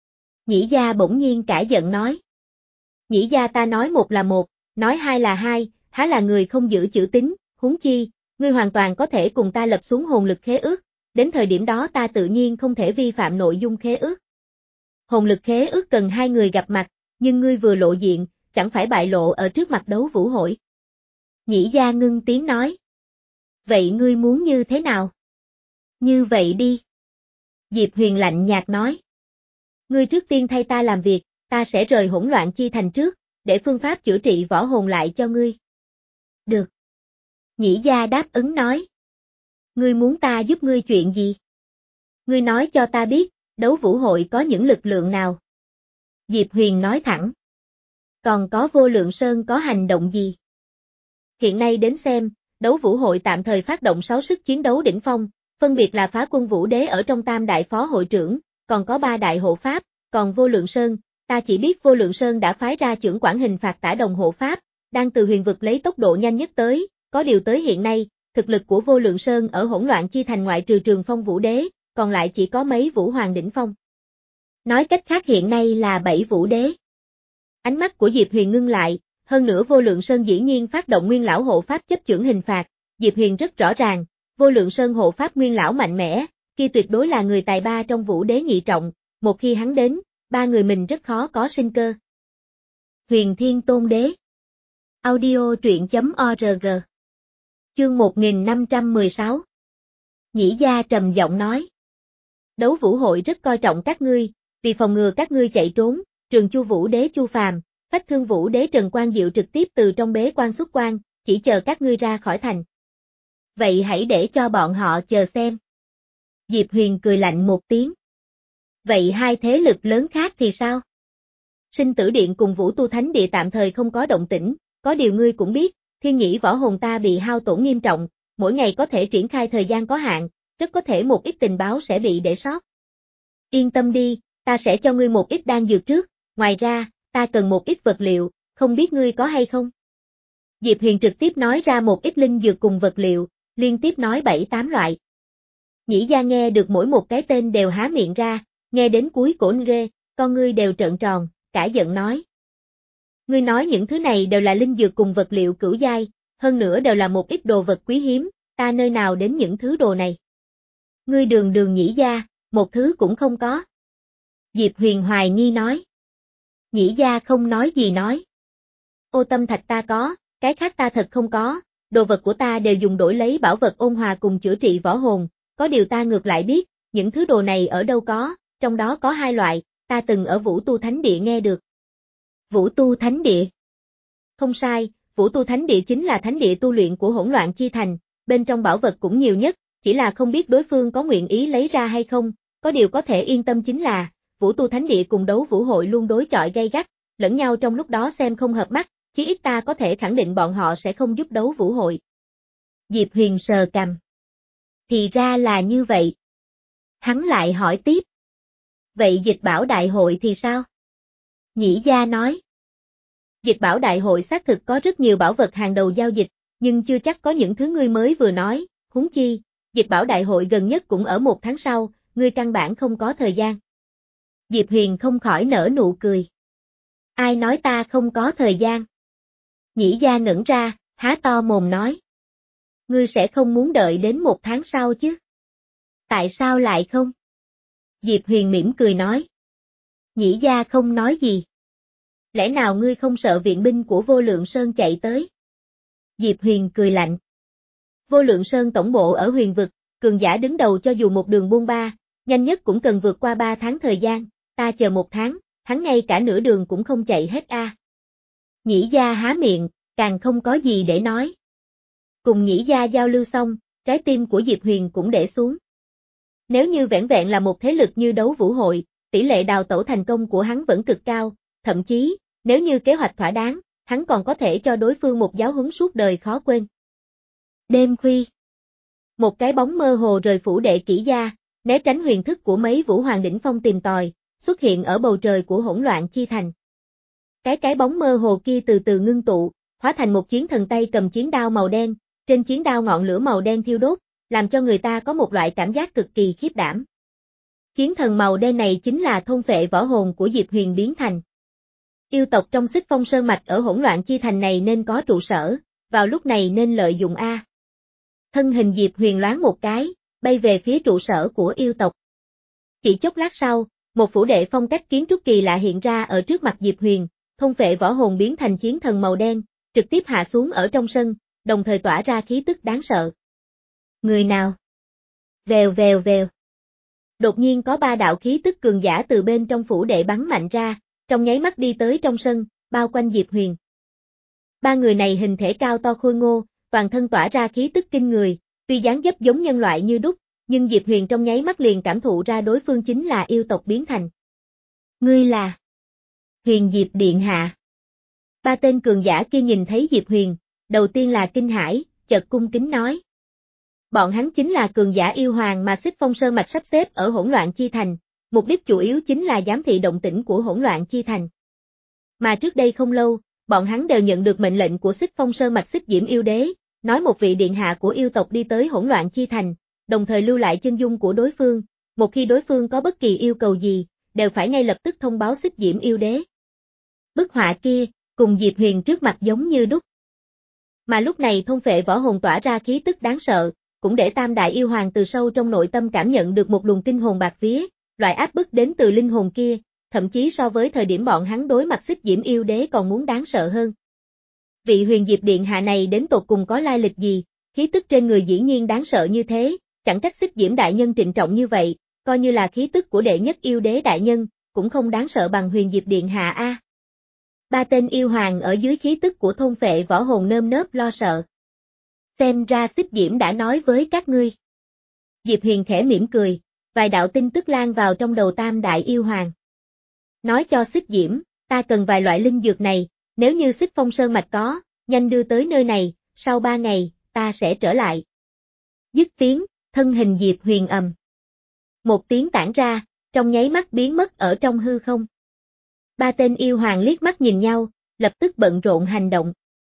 Nhĩ gia bỗng nhiên cả giận nói. Nhĩ gia ta nói một là một, nói hai là hai, há là người không giữ chữ tín, huống chi, ngươi hoàn toàn có thể cùng ta lập xuống hồn lực khế ước, đến thời điểm đó ta tự nhiên không thể vi phạm nội dung khế ước. Hồn lực khế ước cần hai người gặp mặt, nhưng ngươi vừa lộ diện, chẳng phải bại lộ ở trước mặt đấu vũ hội. Nhĩ Gia ngưng tiếng nói. Vậy ngươi muốn như thế nào? Như vậy đi. Diệp Huyền lạnh nhạt nói. Ngươi trước tiên thay ta làm việc, ta sẽ rời hỗn loạn chi thành trước, để phương pháp chữa trị võ hồn lại cho ngươi. Được. Nhĩ Gia đáp ứng nói. Ngươi muốn ta giúp ngươi chuyện gì? Ngươi nói cho ta biết, đấu vũ hội có những lực lượng nào? Diệp Huyền nói thẳng. Còn có Vô Lượng Sơn có hành động gì? Hiện nay đến xem, đấu vũ hội tạm thời phát động sáu sức chiến đấu đỉnh phong, phân biệt là Phá Quân Vũ Đế ở trong Tam Đại Phó Hội trưởng, còn có ba đại hộ pháp, còn Vô Lượng Sơn, ta chỉ biết Vô Lượng Sơn đã phái ra trưởng quản hình phạt tả đồng hộ pháp, đang từ huyền vực lấy tốc độ nhanh nhất tới, có điều tới hiện nay, thực lực của Vô Lượng Sơn ở hỗn loạn chi thành ngoại trừ Trường Phong Vũ Đế, còn lại chỉ có mấy vũ hoàng đỉnh phong. Nói cách khác hiện nay là bảy vũ đế. Ánh mắt của Diệp Huyền ngưng lại, hơn nữa Vô Lượng Sơn dĩ nhiên phát động Nguyên Lão hộ pháp chấp chưởng hình phạt, Diệp Huyền rất rõ ràng, Vô Lượng Sơn hộ pháp Nguyên Lão mạnh mẽ, kia tuyệt đối là người tài ba trong vũ đế nhị trọng, một khi hắn đến, ba người mình rất khó có sinh cơ. Huyền Thiên Tôn Đế. Audio truyện chấm org. Chương một nghìn năm trăm mười sáu. Nhĩ Gia trầm giọng nói. Đấu vũ hội rất coi trọng các ngươi, vì phòng ngừa các ngươi chạy trốn, Trường Chu Vũ Đế Chu Phàm, Phách Thương Vũ Đế Trần Quang Diệu trực tiếp từ trong bế quan xuất quan, chỉ chờ các ngươi ra khỏi thành. Vậy hãy để cho bọn họ chờ xem. Diệp Huyền cười lạnh một tiếng. Vậy hai thế lực lớn khác thì sao? Sinh Tử Điện cùng Vũ Tu Thánh Địa tạm thời không có động tĩnh, có điều ngươi cũng biết, thiên nhĩ võ hồn ta bị hao tổn nghiêm trọng, mỗi ngày có thể triển khai thời gian có hạn, rất có thể một ít tình báo sẽ bị để sót. Yên tâm đi, ta sẽ cho ngươi một ít đan dược trước, ngoài ra, ta cần một ít vật liệu, không biết ngươi có hay không? Diệp Huyền trực tiếp nói ra một ít linh dược cùng vật liệu, liên tiếp nói bảy tám loại. Nhĩ Gia nghe được mỗi một cái tên đều há miệng ra, nghe đến cuối cổ rê, con ngươi đều trợn tròn, cả giận nói. Ngươi nói những thứ này đều là linh dược cùng vật liệu cửu giai, hơn nữa đều là một ít đồ vật quý hiếm, ta nơi nào đến những thứ đồ này? Ngươi đường đường Nhĩ Gia, một thứ cũng không có. Diệp Huyền hoài nghi nói. Nhĩ Gia không nói gì nói. Ô tâm thạch ta có, cái khác ta thật không có, đồ vật của ta đều dùng đổi lấy bảo vật ôn hòa cùng chữa trị võ hồn, có điều ta ngược lại biết, những thứ đồ này ở đâu có, trong đó có hai loại, ta từng ở Vũ Tu Thánh Địa nghe được. Vũ Tu Thánh Địa. Không sai, Vũ Tu Thánh Địa chính là thánh địa tu luyện của hỗn loạn chi thành, bên trong bảo vật cũng nhiều nhất, chỉ là không biết đối phương có nguyện ý lấy ra hay không, có điều có thể yên tâm chính là, Vũ Tu Thánh Địa cùng đấu vũ hội luôn đối chọi gay gắt, lẫn nhau trong lúc đó xem không hợp mắt, chí ít ta có thể khẳng định bọn họ sẽ không giúp đấu vũ hội. Diệp Huyền sờ cằm. Thì ra là như vậy. Hắn lại hỏi tiếp. Vậy dịch bảo đại hội thì sao? Nhĩ Gia nói. Dịch bảo đại hội xác thực có rất nhiều bảo vật hàng đầu giao dịch, nhưng chưa chắc có những thứ ngươi mới vừa nói, huống chi, dịch bảo đại hội gần nhất cũng ở một tháng sau, ngươi căn bản không có thời gian. Diệp Huyền không khỏi nở nụ cười. Ai nói ta không có thời gian? Nhĩ Gia ngẩn ra, há to mồm nói. Ngươi sẽ không muốn đợi đến một tháng sau chứ? Tại sao lại không? Diệp Huyền mỉm cười nói. Nhĩ Gia không nói gì. Lẽ nào ngươi không sợ viện binh của Vô Lượng Sơn chạy tới? Diệp Huyền cười lạnh. Vô Lượng Sơn tổng bộ ở huyền vực, cường giả đứng đầu cho dù một đường buôn ba, nhanh nhất cũng cần vượt qua ba tháng thời gian, ta chờ một tháng, hắn ngay cả nửa đường cũng không chạy hết a. À. Nhĩ Gia há miệng, càng không có gì để nói. Cùng Nhĩ Gia giao lưu xong, trái tim của Diệp Huyền cũng để xuống. Nếu như vẻn vẹn là một thế lực như đấu vũ hội, tỷ lệ đào tẩu thành công của hắn vẫn cực cao, thậm chí, nếu như kế hoạch thỏa đáng, hắn còn có thể cho đối phương một giáo huấn suốt đời khó quên. Đêm khuya. Một cái bóng mơ hồ rời phủ đệ kỹ gia, né tránh huyền thức của mấy vũ hoàng đỉnh phong tìm tòi, xuất hiện ở bầu trời của hỗn loạn chi thành. Cái cái bóng mơ hồ kia từ từ ngưng tụ, hóa thành một chiến thần tay cầm chiến đao màu đen, trên chiến đao ngọn lửa màu đen thiêu đốt, làm cho người ta có một loại cảm giác cực kỳ khiếp đảm. Chiến thần màu đen này chính là thôn phệ võ hồn của Diệp Huyền biến thành. Yêu tộc trong Xích Phong Sơn mạch ở hỗn loạn chi thành này nên có trụ sở, vào lúc này nên lợi dụng a. Thân hình Diệp Huyền loáng một cái, bay về phía trụ sở của yêu tộc. Chỉ chốc lát sau, một phủ đệ phong cách kiến trúc kỳ lạ hiện ra ở trước mặt Diệp Huyền, thôn phệ võ hồn biến thành chiến thần màu đen, trực tiếp hạ xuống ở trong sân, đồng thời tỏa ra khí tức đáng sợ. Người nào? Vèo vèo vèo. Đột nhiên có ba đạo khí tức cường giả từ bên trong phủ đệ bắn mạnh ra, trong nháy mắt đi tới trong sân, bao quanh Diệp Huyền. Ba người này hình thể cao to khôi ngô, toàn thân tỏa ra khí tức kinh người, tuy dáng dấp giống nhân loại như đúc, nhưng Diệp Huyền trong nháy mắt liền cảm thụ ra đối phương chính là yêu tộc biến thành. Ngươi là Huyền Diệp Điện Hạ. Ba tên cường giả kia nhìn thấy Diệp Huyền, đầu tiên là kinh hãi, chợt cung kính nói. Bọn hắn chính là cường giả yêu hoàng mà Xích Phong Sơn Mạch sắp xếp ở Hỗn Loạn Chi Thành, mục đích chủ yếu chính là giám thị động tĩnh của Hỗn Loạn Chi Thành. Mà trước đây không lâu, bọn hắn đều nhận được mệnh lệnh của Xích Phong Sơn Mạch Xích Diễm Yêu Đế, nói một vị điện hạ của yêu tộc đi tới Hỗn Loạn Chi Thành, đồng thời lưu lại chân dung của đối phương, một khi đối phương có bất kỳ yêu cầu gì, đều phải ngay lập tức thông báo Xích Diễm Yêu Đế. Bức họa kia, cùng Diệp Huyền trước mặt giống như đúc. Mà lúc này thôn phệ võ hồn tỏa ra khí tức đáng sợ, cũng để Tam Đại Yêu Hoàng từ sâu trong nội tâm cảm nhận được một luồng kinh hồn bạc vía, loại áp bức đến từ linh hồn kia, thậm chí so với thời điểm bọn hắn đối mặt Xích Diễm Yêu Đế còn muốn đáng sợ hơn. Vị Huyền Diệp Điện Hạ này đến tột cùng có lai lịch gì, khí tức trên người dĩ nhiên đáng sợ như thế, chẳng trách Xích Diễm Đại Nhân trịnh trọng như vậy, coi như là khí tức của đệ nhất yêu đế đại nhân, cũng không đáng sợ bằng Huyền Diệp Điện Hạ a. Ba tên yêu hoàng ở dưới khí tức của thôn phệ võ hồn nơm nớp lo sợ. Xem ra Xích Diễm đã nói với các ngươi. Diệp Huyền khẽ mỉm cười, vài đạo tin tức lan vào trong đầu Tam Đại Yêu Hoàng. Nói cho Xích Diễm, ta cần vài loại linh dược này, nếu như Xích Phong Sơn Mạch có, nhanh đưa tới nơi này, sau ba ngày, ta sẽ trở lại. Dứt tiếng, thân hình Diệp Huyền ầm. Một tiếng tản ra, trong nháy mắt biến mất ở trong hư không. Ba tên yêu hoàng liếc mắt nhìn nhau, lập tức bận rộn hành động.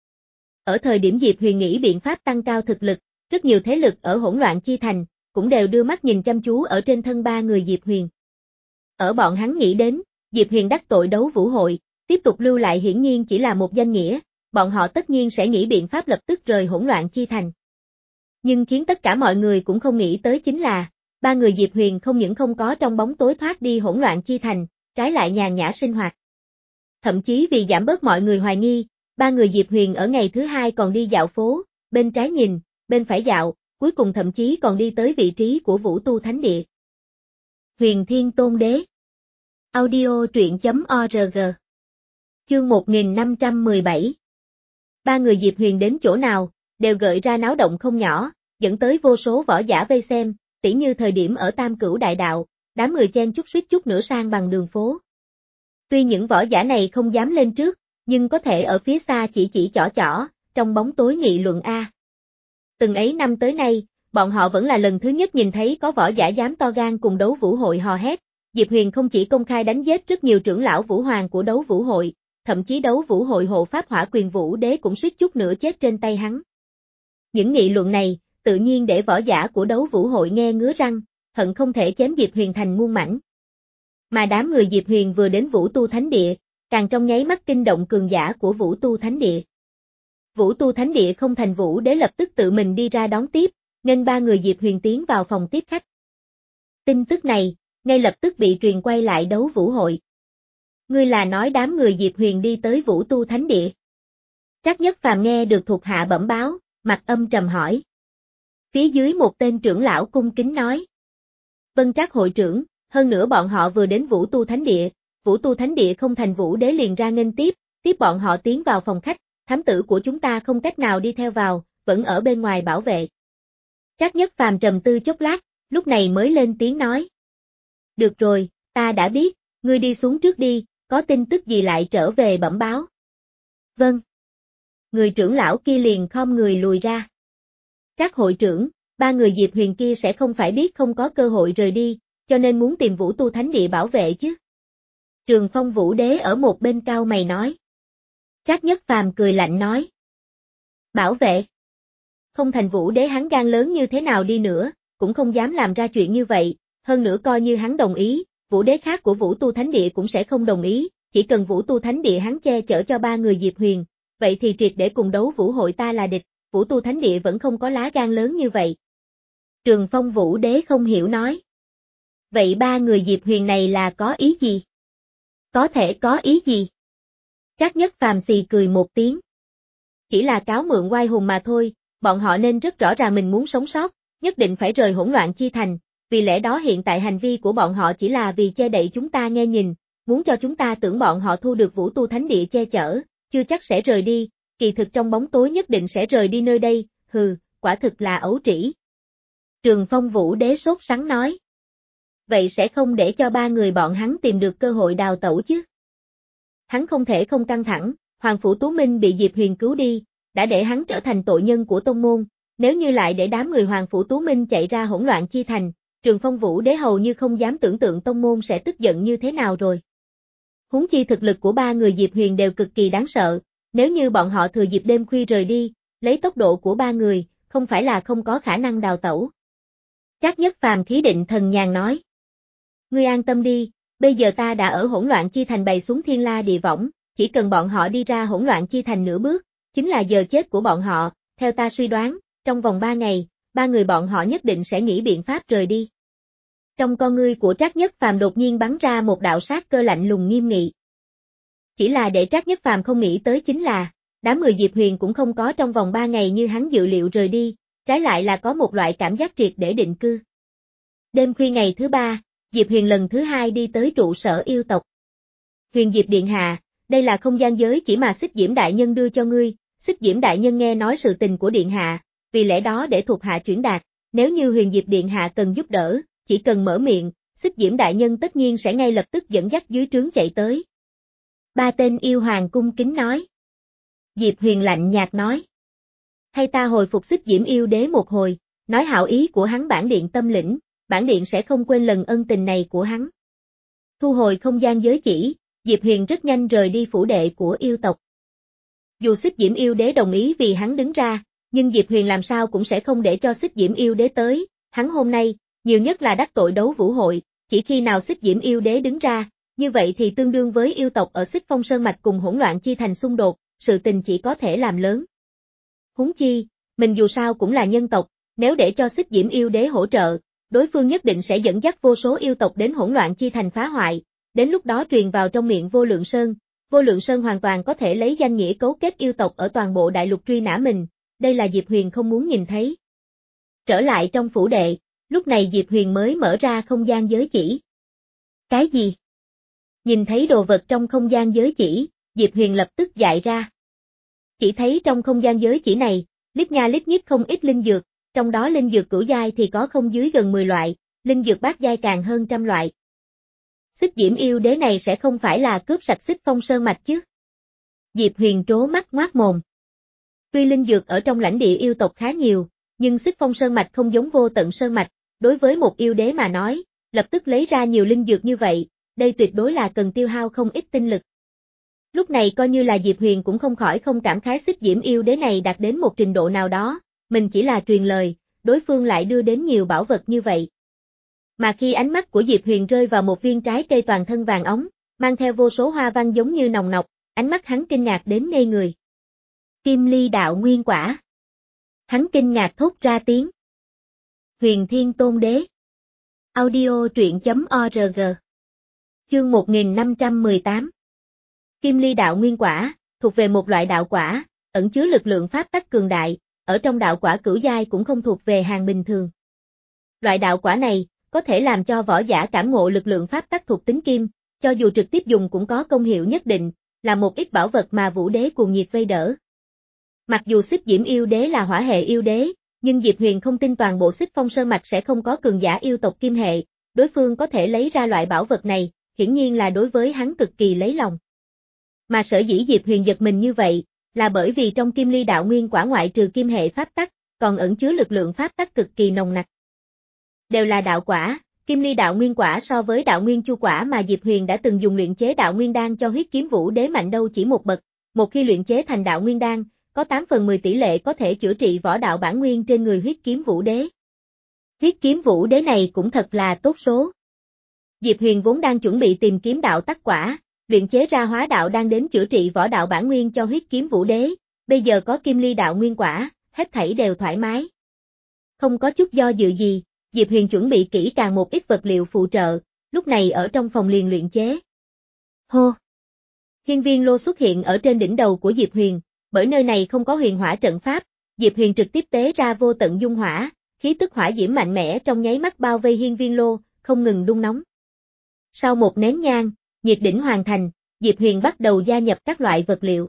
Ở thời điểm Diệp Huyền nghĩ biện pháp tăng cao thực lực, rất nhiều thế lực ở Hỗn Loạn Chi Thành, cũng đều đưa mắt nhìn chăm chú ở trên thân ba người Diệp Huyền. Ở bọn hắn nghĩ đến, Diệp Huyền đắc tội đấu vũ hội, tiếp tục lưu lại hiển nhiên chỉ là một danh nghĩa, bọn họ tất nhiên sẽ nghĩ biện pháp lập tức rời Hỗn Loạn Chi Thành. Nhưng khiến tất cả mọi người cũng không nghĩ tới chính là, ba người Diệp Huyền không những không có trong bóng tối thoát đi Hỗn Loạn Chi Thành, trái lại nhàn nhã sinh hoạt. Thậm chí vì giảm bớt mọi người hoài nghi, ba người Diệp Huyền ở ngày thứ hai còn đi dạo phố, bên trái nhìn, bên phải dạo, cuối cùng thậm chí còn đi tới vị trí của Vũ Tu Thánh Địa. Huyền Thiên Tôn Đế. Audio truyện chấm org. Chương một nghìn năm trăm mười bảy. Ba người Diệp Huyền đến chỗ nào, đều gợi ra náo động không nhỏ, dẫn tới vô số võ giả vây xem, tỉ như thời điểm ở Tam Cửu Đại Đạo, đám người chen chút suýt chút nữa sang bằng đường phố. Tuy những võ giả này không dám lên trước, nhưng có thể ở phía xa chỉ chỉ chỏ chỏ, trong bóng tối nghị luận a. Từng ấy năm tới nay, bọn họ vẫn là lần thứ nhất nhìn thấy có võ giả dám to gan cùng đấu vũ hội hò hét. Diệp Huyền không chỉ công khai đánh giết rất nhiều trưởng lão vũ hoàng của đấu vũ hội, thậm chí đấu vũ hội hộ pháp Hỏa Quyền Vũ Đế cũng suýt chút nữa chết trên tay hắn. Những nghị luận này, tự nhiên để võ giả của đấu vũ hội nghe ngứa răng, hận không thể chém Diệp Huyền thành muôn mảnh. Mà đám người Diệp Huyền vừa đến Vũ Tu Thánh Địa, càng trong nháy mắt kinh động cường giả của Vũ Tu Thánh Địa. Vũ Tu Thánh Địa không thành Vũ Đế lập tức tự mình đi ra đón tiếp, nên ba người Diệp Huyền tiến vào phòng tiếp khách. Tin tức này, ngay lập tức bị truyền quay lại đấu vũ hội. Ngươi là nói đám người Diệp Huyền đi tới Vũ Tu Thánh Địa. Trác Nhất Phàm nghe được thuộc hạ bẩm báo, mặt âm trầm hỏi. Phía dưới một tên trưởng lão cung kính nói. Vân Trác hội trưởng, hơn nữa bọn họ vừa đến Vũ Tu Thánh Địa, Vũ Tu Thánh Địa không thành Vũ Đế liền ra nghênh tiếp, tiếp bọn họ tiến vào phòng khách, thám tử của chúng ta không cách nào đi theo vào, vẫn ở bên ngoài bảo vệ. Trác Nhất Phàm trầm tư chốc lát, lúc này mới lên tiếng nói. Được rồi, ta đã biết, ngươi đi xuống trước đi, có tin tức gì lại trở về bẩm báo. Vâng. Người trưởng lão kia liền khom người lùi ra. Trác hội trưởng, ba người Diệp Huyền kia sẽ không phải biết không có cơ hội rời đi, cho nên muốn tìm Vũ Tu Thánh Địa bảo vệ chứ. Trường Phong Vũ Đế ở một bên cao mày nói. Trác Nhất Phàm cười lạnh nói. Bảo vệ. Không thành Vũ Đế hắn gan lớn như thế nào đi nữa, cũng không dám làm ra chuyện như vậy, hơn nữa coi như hắn đồng ý, Vũ Đế khác của Vũ Tu Thánh Địa cũng sẽ không đồng ý, chỉ cần Vũ Tu Thánh Địa hắn che chở cho ba người Diệp Huyền, vậy thì triệt để cùng đấu vũ hội ta là địch, Vũ Tu Thánh Địa vẫn không có lá gan lớn như vậy. Trường Phong Vũ Đế không hiểu nói. Vậy ba người Diệp Huyền này là có ý gì? Có thể có ý gì? Trác Nhất Phàm xì cười một tiếng. Chỉ là cáo mượn oai hùng mà thôi, bọn họ nên rất rõ ràng mình muốn sống sót, nhất định phải rời hỗn loạn chi thành, vì lẽ đó hiện tại hành vi của bọn họ chỉ là vì che đậy chúng ta nghe nhìn, muốn cho chúng ta tưởng bọn họ thu được Vũ Tu Thánh Địa che chở, chưa chắc sẽ rời đi, kỳ thực trong bóng tối nhất định sẽ rời đi nơi đây, hừ, quả thực là ấu trĩ. Trường Phong Vũ Đế sốt sắng nói. Vậy sẽ không để cho ba người bọn hắn tìm được cơ hội đào tẩu chứ? Hắn không thể không căng thẳng, Hoàng Phủ Tú Minh bị Diệp Huyền cứu đi, đã để hắn trở thành tội nhân của tông môn, nếu như lại để đám người Hoàng Phủ Tú Minh chạy ra hỗn loạn chi thành, Trường Phong Vũ Đế hầu như không dám tưởng tượng tông môn sẽ tức giận như thế nào rồi. Huống chi thực lực của ba người Diệp Huyền đều cực kỳ đáng sợ, nếu như bọn họ thừa dịp đêm khuya rời đi, lấy tốc độ của ba người, không phải là không có khả năng đào tẩu. Trác Nhất Phàm khí định thần nhàn nói. Ngươi an tâm đi, bây giờ ta đã ở hỗn loạn chi thành bày xuống thiên la địa võng, chỉ cần bọn họ đi ra hỗn loạn chi thành nửa bước, chính là giờ chết của bọn họ, theo ta suy đoán, trong vòng ba ngày, ba người bọn họ nhất định sẽ nghĩ biện pháp rời đi. Trong con ngươi của Trác Nhất Phàm đột nhiên bắn ra một đạo sát cơ lạnh lùng nghiêm nghị. Chỉ là để Trác Nhất Phàm không nghĩ tới chính là, đám người Diệp Huyền cũng không có trong vòng ba ngày như hắn dự liệu rời đi, trái lại là có một loại cảm giác triệt để định cư. Đêm khuya ngày thứ ba, Diệp Huyền lần thứ hai đi tới trụ sở yêu tộc. Huyền Diệp Điện Hạ, đây là không gian giới chỉ mà Xích Diễm Đại Nhân đưa cho ngươi, Xích Diễm Đại Nhân nghe nói sự tình của Điện Hạ, vì lẽ đó để thuộc hạ chuyển đạt, nếu như Huyền Diệp Điện Hạ cần giúp đỡ, chỉ cần mở miệng, Xích Diễm Đại Nhân tất nhiên sẽ ngay lập tức dẫn dắt dưới trướng chạy tới. Ba tên yêu hoàng cung kính nói. Diệp Huyền lạnh nhạt nói. Hay ta hồi phục Xích Diễm yêu đế một hồi, nói hảo ý của hắn bản điện tâm lĩnh, bản điện sẽ không quên lần ân tình này của hắn. Thu hồi không gian giới chỉ, Diệp Huyền rất nhanh rời đi phủ đệ của yêu tộc. Dù Xích Diễm yêu đế đồng ý vì hắn đứng ra, nhưng Diệp Huyền làm sao cũng sẽ không để cho Xích Diễm yêu đế tới, hắn hôm nay, nhiều nhất là đắc tội đấu vũ hội, chỉ khi nào Xích Diễm yêu đế đứng ra, như vậy thì tương đương với yêu tộc ở Xích Phong Sơn Mạch cùng hỗn loạn chi thành xung đột, sự tình chỉ có thể làm lớn. Huống chi, mình dù sao cũng là nhân tộc, nếu để cho Xích Diễm yêu đế hỗ trợ, đối phương nhất định sẽ dẫn dắt vô số yêu tộc đến hỗn loạn chi thành phá hoại, đến lúc đó truyền vào trong miệng Vô Lượng Sơn, Vô Lượng Sơn hoàn toàn có thể lấy danh nghĩa cấu kết yêu tộc ở toàn bộ đại lục truy nã mình, đây là Diệp Huyền không muốn nhìn thấy. Trở lại trong phủ đệ, lúc này Diệp Huyền mới mở ra không gian giới chỉ. Cái gì? Nhìn thấy đồ vật trong không gian giới chỉ, Diệp Huyền lập tức dại ra. Chỉ thấy trong không gian giới chỉ này, lít nha lít nhít không ít linh dược, trong đó linh dược cửu giai thì có không dưới gần mười loại, linh dược bát giai càng hơn trăm loại. Xích Diễm yêu đế này sẽ không phải là cướp sạch Xích Phong Sơn Mạch chứ? Diệp Huyền trố mắt ngoác mồm. Tuy linh dược ở trong lãnh địa yêu tộc khá nhiều, nhưng Xích Phong Sơn Mạch không giống Vô Tận Sơn Mạch, đối với một yêu đế mà nói, lập tức lấy ra nhiều linh dược như vậy, đây tuyệt đối là cần tiêu hao không ít tinh lực. Lúc này coi như là Diệp Huyền cũng không khỏi không cảm khái Xích Diễm yêu đế này đạt đến một trình độ nào đó, mình chỉ là truyền lời, đối phương lại đưa đến nhiều bảo vật như vậy. Mà khi ánh mắt của Diệp Huyền rơi vào một viên trái cây toàn thân vàng óng, mang theo vô số hoa văn giống như nòng nọc, ánh mắt hắn kinh ngạc đến ngây người. Kim ly đạo nguyên quả. Hắn kinh ngạc thốt ra tiếng. Huyền Thiên Tôn Đế. Audio truyện chấm org. Chương một nghìn năm trăm mười tám. Kim ly đạo nguyên quả, thuộc về một loại đạo quả, ẩn chứa lực lượng pháp tắc cường đại, ở trong đạo quả cửu giai cũng không thuộc về hàng bình thường. Loại đạo quả này, có thể làm cho võ giả cảm ngộ lực lượng pháp tắc thuộc tính kim, cho dù trực tiếp dùng cũng có công hiệu nhất định, là một ít bảo vật mà Vũ Đế cuồng nhiệt vây đỡ. Mặc dù Xích Diễm yêu đế là hỏa hệ yêu đế, nhưng Diệp Huyền không tin toàn bộ Xích Phong Sơn Mạch sẽ không có cường giả yêu tộc kim hệ, đối phương có thể lấy ra loại bảo vật này, hiển nhiên là đối với hắn cực kỳ lấy lòng. Mà sở dĩ Diệp Huyền giật mình như vậy, là bởi vì trong Kim Ly đạo nguyên quả ngoại trừ kim hệ pháp tắc, còn ẩn chứa lực lượng pháp tắc cực kỳ nồng nặc. Đều là đạo quả, Kim Ly đạo nguyên quả so với đạo nguyên chu quả mà Diệp Huyền đã từng dùng luyện chế đạo nguyên đan cho Huyết Kiếm Vũ Đế mạnh đâu chỉ một bậc, một khi luyện chế thành đạo nguyên đan, có tám phần mười tỷ lệ có thể chữa trị võ đạo bản nguyên trên người Huyết Kiếm Vũ Đế. Huyết Kiếm Vũ Đế này cũng thật là tốt số. Diệp Huyền vốn đang chuẩn bị tìm kiếm đạo tắc quả, luyện chế ra hóa đạo đang đến chữa trị võ đạo bản nguyên cho Huyết Kiếm Vũ Đế, bây giờ có Kim Ly đạo nguyên quả, hết thảy đều thoải mái. Không có chút do dự gì, Diệp Huyền chuẩn bị kỹ càng một ít vật liệu phụ trợ, lúc này ở trong phòng liền luyện chế. Hô! Hiên viên lô xuất hiện ở trên đỉnh đầu của Diệp Huyền, bởi nơi này không có huyền hỏa trận pháp, Diệp Huyền trực tiếp tế ra vô tận dung hỏa, khí tức hỏa diễm mạnh mẽ trong nháy mắt bao vây hiên viên lô, không ngừng đun nóng. Sau một nén nhang, nhiệt đỉnh hoàn thành, Diệp Huyền bắt đầu gia nhập các loại vật liệu.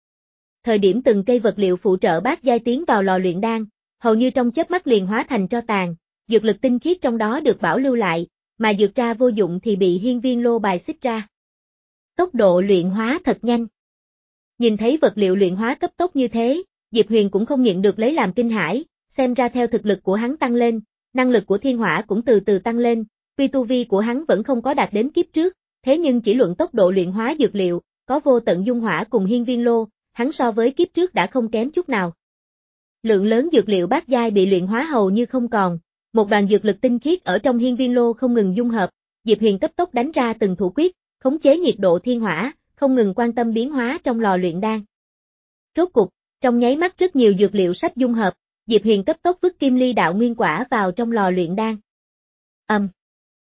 Thời điểm từng cây vật liệu phụ trợ bát giai tiến vào lò luyện đan, hầu như trong chớp mắt liền hóa thành tro tàn, dược lực tinh khiết trong đó được bảo lưu lại, mà dược ra vô dụng thì bị hiên viên lô bài xích ra. Tốc độ luyện hóa thật nhanh. Nhìn thấy vật liệu luyện hóa cấp tốc như thế, Diệp Huyền cũng không nhịn được lấy làm kinh hãi, xem ra theo thực lực của hắn tăng lên, năng lực của thiên hỏa cũng từ từ tăng lên, tuy tu vi của hắn vẫn không có đạt đến kiếp trước, thế nhưng chỉ luận tốc độ luyện hóa dược liệu, có vô tận dung hỏa cùng hiên viên lô, hắn so với kiếp trước đã không kém chút nào. Lượng lớn dược liệu bát giai bị luyện hóa hầu như không còn, một đoàn dược lực tinh khiết ở trong hiên viên lô không ngừng dung hợp, Diệp Huyền cấp tốc đánh ra từng thủ quyết, khống chế nhiệt độ thiên hỏa, không ngừng quan tâm biến hóa trong lò luyện đan. Rốt cục, trong nháy mắt rất nhiều dược liệu sắp dung hợp, Diệp Huyền cấp tốc vứt kim ly đạo nguyên quả vào trong lò luyện đan. Ầm. Um.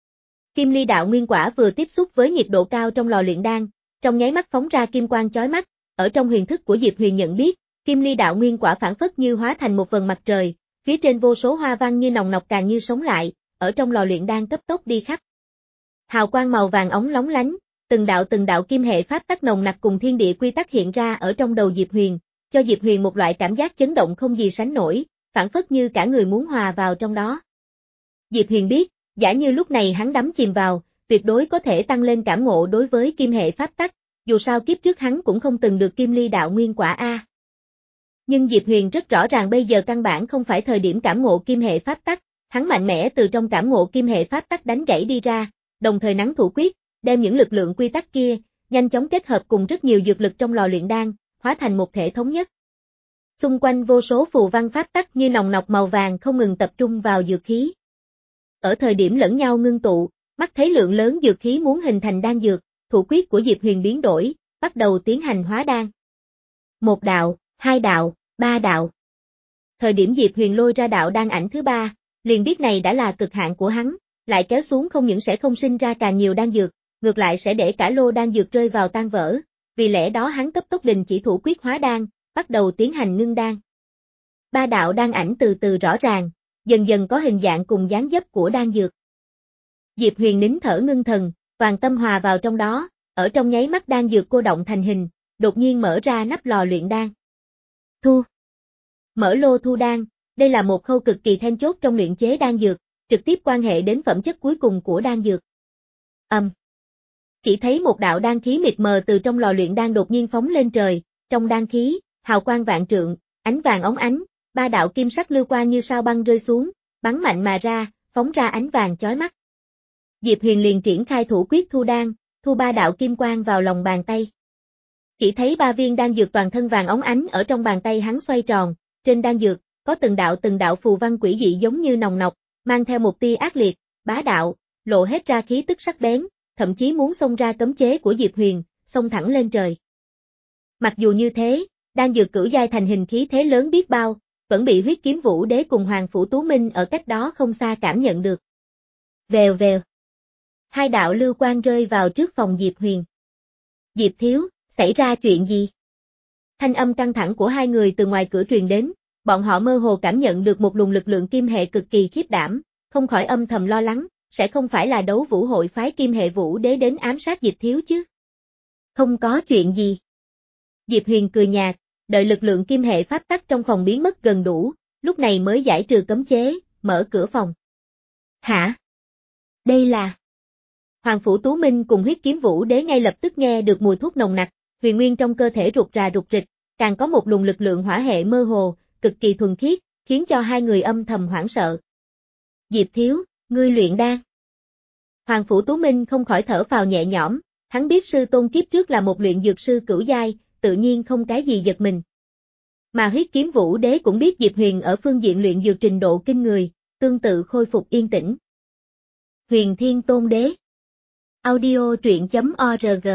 Kim ly đạo nguyên quả vừa tiếp xúc với nhiệt độ cao trong lò luyện đan, trong nháy mắt phóng ra kim quang chói mắt, ở trong huyền thức của Diệp Huyền nhận biết, kim ly đạo nguyên quả phản phất như hóa thành một vầng mặt trời, phía trên vô số hoa văn như nòng nọc càng như sống lại, ở trong lò luyện đan cấp tốc đi khắp. Hào quang màu vàng óng lóng lánh, từng đạo từng đạo kim hệ pháp tắc nồng nặc cùng thiên địa quy tắc hiện ra ở trong đầu Diệp Huyền, cho Diệp Huyền một loại cảm giác chấn động không gì sánh nổi, phản phất như cả người muốn hòa vào trong đó. Diệp Huyền biết, giả như lúc này hắn đắm chìm vào, tuyệt đối có thể tăng lên cảm ngộ đối với kim hệ pháp tắc, dù sao kiếp trước hắn cũng không từng được kim ly đạo nguyên quả a. Nhưng Diệp Huyền rất rõ ràng bây giờ căn bản không phải thời điểm cảm ngộ kim hệ pháp tắc, hắn mạnh mẽ từ trong cảm ngộ kim hệ pháp tắc đánh gãy đi ra, đồng thời nắn thủ quyết, đem những lực lượng quy tắc kia, nhanh chóng kết hợp cùng rất nhiều dược lực trong lò luyện đan, hóa thành một thể thống nhất. Xung quanh vô số phù văn pháp tắc như nòng nọc màu vàng không ngừng tập trung vào dược khí. Ở thời điểm lẫn nhau ngưng tụ, mắt thấy lượng lớn dược khí muốn hình thành đan dược, thủ quyết của Diệp Huyền biến đổi, bắt đầu tiến hành hóa đan. Một đạo, hai đạo, ba đạo. Thời điểm Diệp Huyền lôi ra đạo đan ảnh thứ ba, liền biết này đã là cực hạn của hắn, lại kéo xuống không những sẽ không sinh ra càng nhiều đan dược, ngược lại sẽ để cả lô đan dược rơi vào tan vỡ, vì lẽ đó hắn cấp tốc đình chỉ thủ quyết hóa đan, bắt đầu tiến hành ngưng đan. Ba đạo đan ảnh từ từ rõ ràng, dần dần có hình dạng cùng dáng dấp của đan dược. Diệp Huyền nín thở ngưng thần, toàn tâm hòa vào trong đó, ở trong nháy mắt đan dược cô động thành hình, đột nhiên mở ra nắp lò luyện đan. Thu. Mở lô thu đan, đây là một khâu cực kỳ then chốt trong luyện chế đan dược, trực tiếp quan hệ đến phẩm chất cuối cùng của đan dược. Ầm. Um. Chỉ thấy một đạo đan khí mịt mờ từ trong lò luyện đan đột nhiên phóng lên trời, trong đan khí, hào quang vạn trượng, ánh vàng óng ánh, ba đạo kim sắc lưu quang như sao băng rơi xuống, bắn mạnh mà ra, phóng ra ánh vàng chói mắt. Diệp Huyền liền triển khai thủ quyết thu đan, thu ba đạo kim quang vào lòng bàn tay. Chỉ thấy ba viên đan dược toàn thân vàng óng ánh ở trong bàn tay hắn xoay tròn, trên đan dược, có từng đạo từng đạo phù văn quỷ dị giống như nòng nọc, mang theo một tia ác liệt, bá đạo, lộ hết ra khí tức sắc bén, thậm chí muốn xông ra cấm chế của Diệp Huyền, xông thẳng lên trời. Mặc dù như thế, đan dược cửu giai thành hình khí thế lớn biết bao, vẫn bị huyết kiếm vũ đế cùng Hoàng Phủ Tú Minh ở cách đó không xa cảm nhận được. Vèo vèo. Hai đạo lưu quang rơi vào trước phòng Diệp Huyền. Diệp thiếu, xảy ra chuyện gì? Thanh âm căng thẳng của hai người từ ngoài cửa truyền đến, bọn họ mơ hồ cảm nhận được một luồng lực lượng kim hệ cực kỳ khiếp đảm, không khỏi âm thầm lo lắng, sẽ không phải là đấu vũ hội phái kim hệ vũ đế đến ám sát Diệp thiếu chứ? Không có chuyện gì. Diệp Huyền cười nhạt, đợi lực lượng kim hệ pháp tắc trong phòng biến mất gần đủ, lúc này mới giải trừ cấm chế, mở cửa phòng. Hả? Đây là... Hoàng Phủ Tú Minh cùng huyết kiếm vũ đế ngay lập tức nghe được mùi thuốc nồng nặc, huyền nguyên trong cơ thể rụt rà rụt rịch, càng có một luồng lực lượng hỏa hệ mơ hồ, cực kỳ thuần khiết, khiến cho hai người âm thầm hoảng sợ. Diệp thiếu, ngươi luyện đan. Hoàng Phủ Tú Minh không khỏi thở phào nhẹ nhõm, hắn biết sư tôn kiếp trước là một luyện dược sư cửu giai, tự nhiên không cái gì giật mình. Mà huyết kiếm vũ đế cũng biết Diệp Huyền ở phương diện luyện dược trình độ kinh người, tương tự khôi phục yên tĩnh. Huyền Thiên Tôn Đế. Audio truyện chấm org.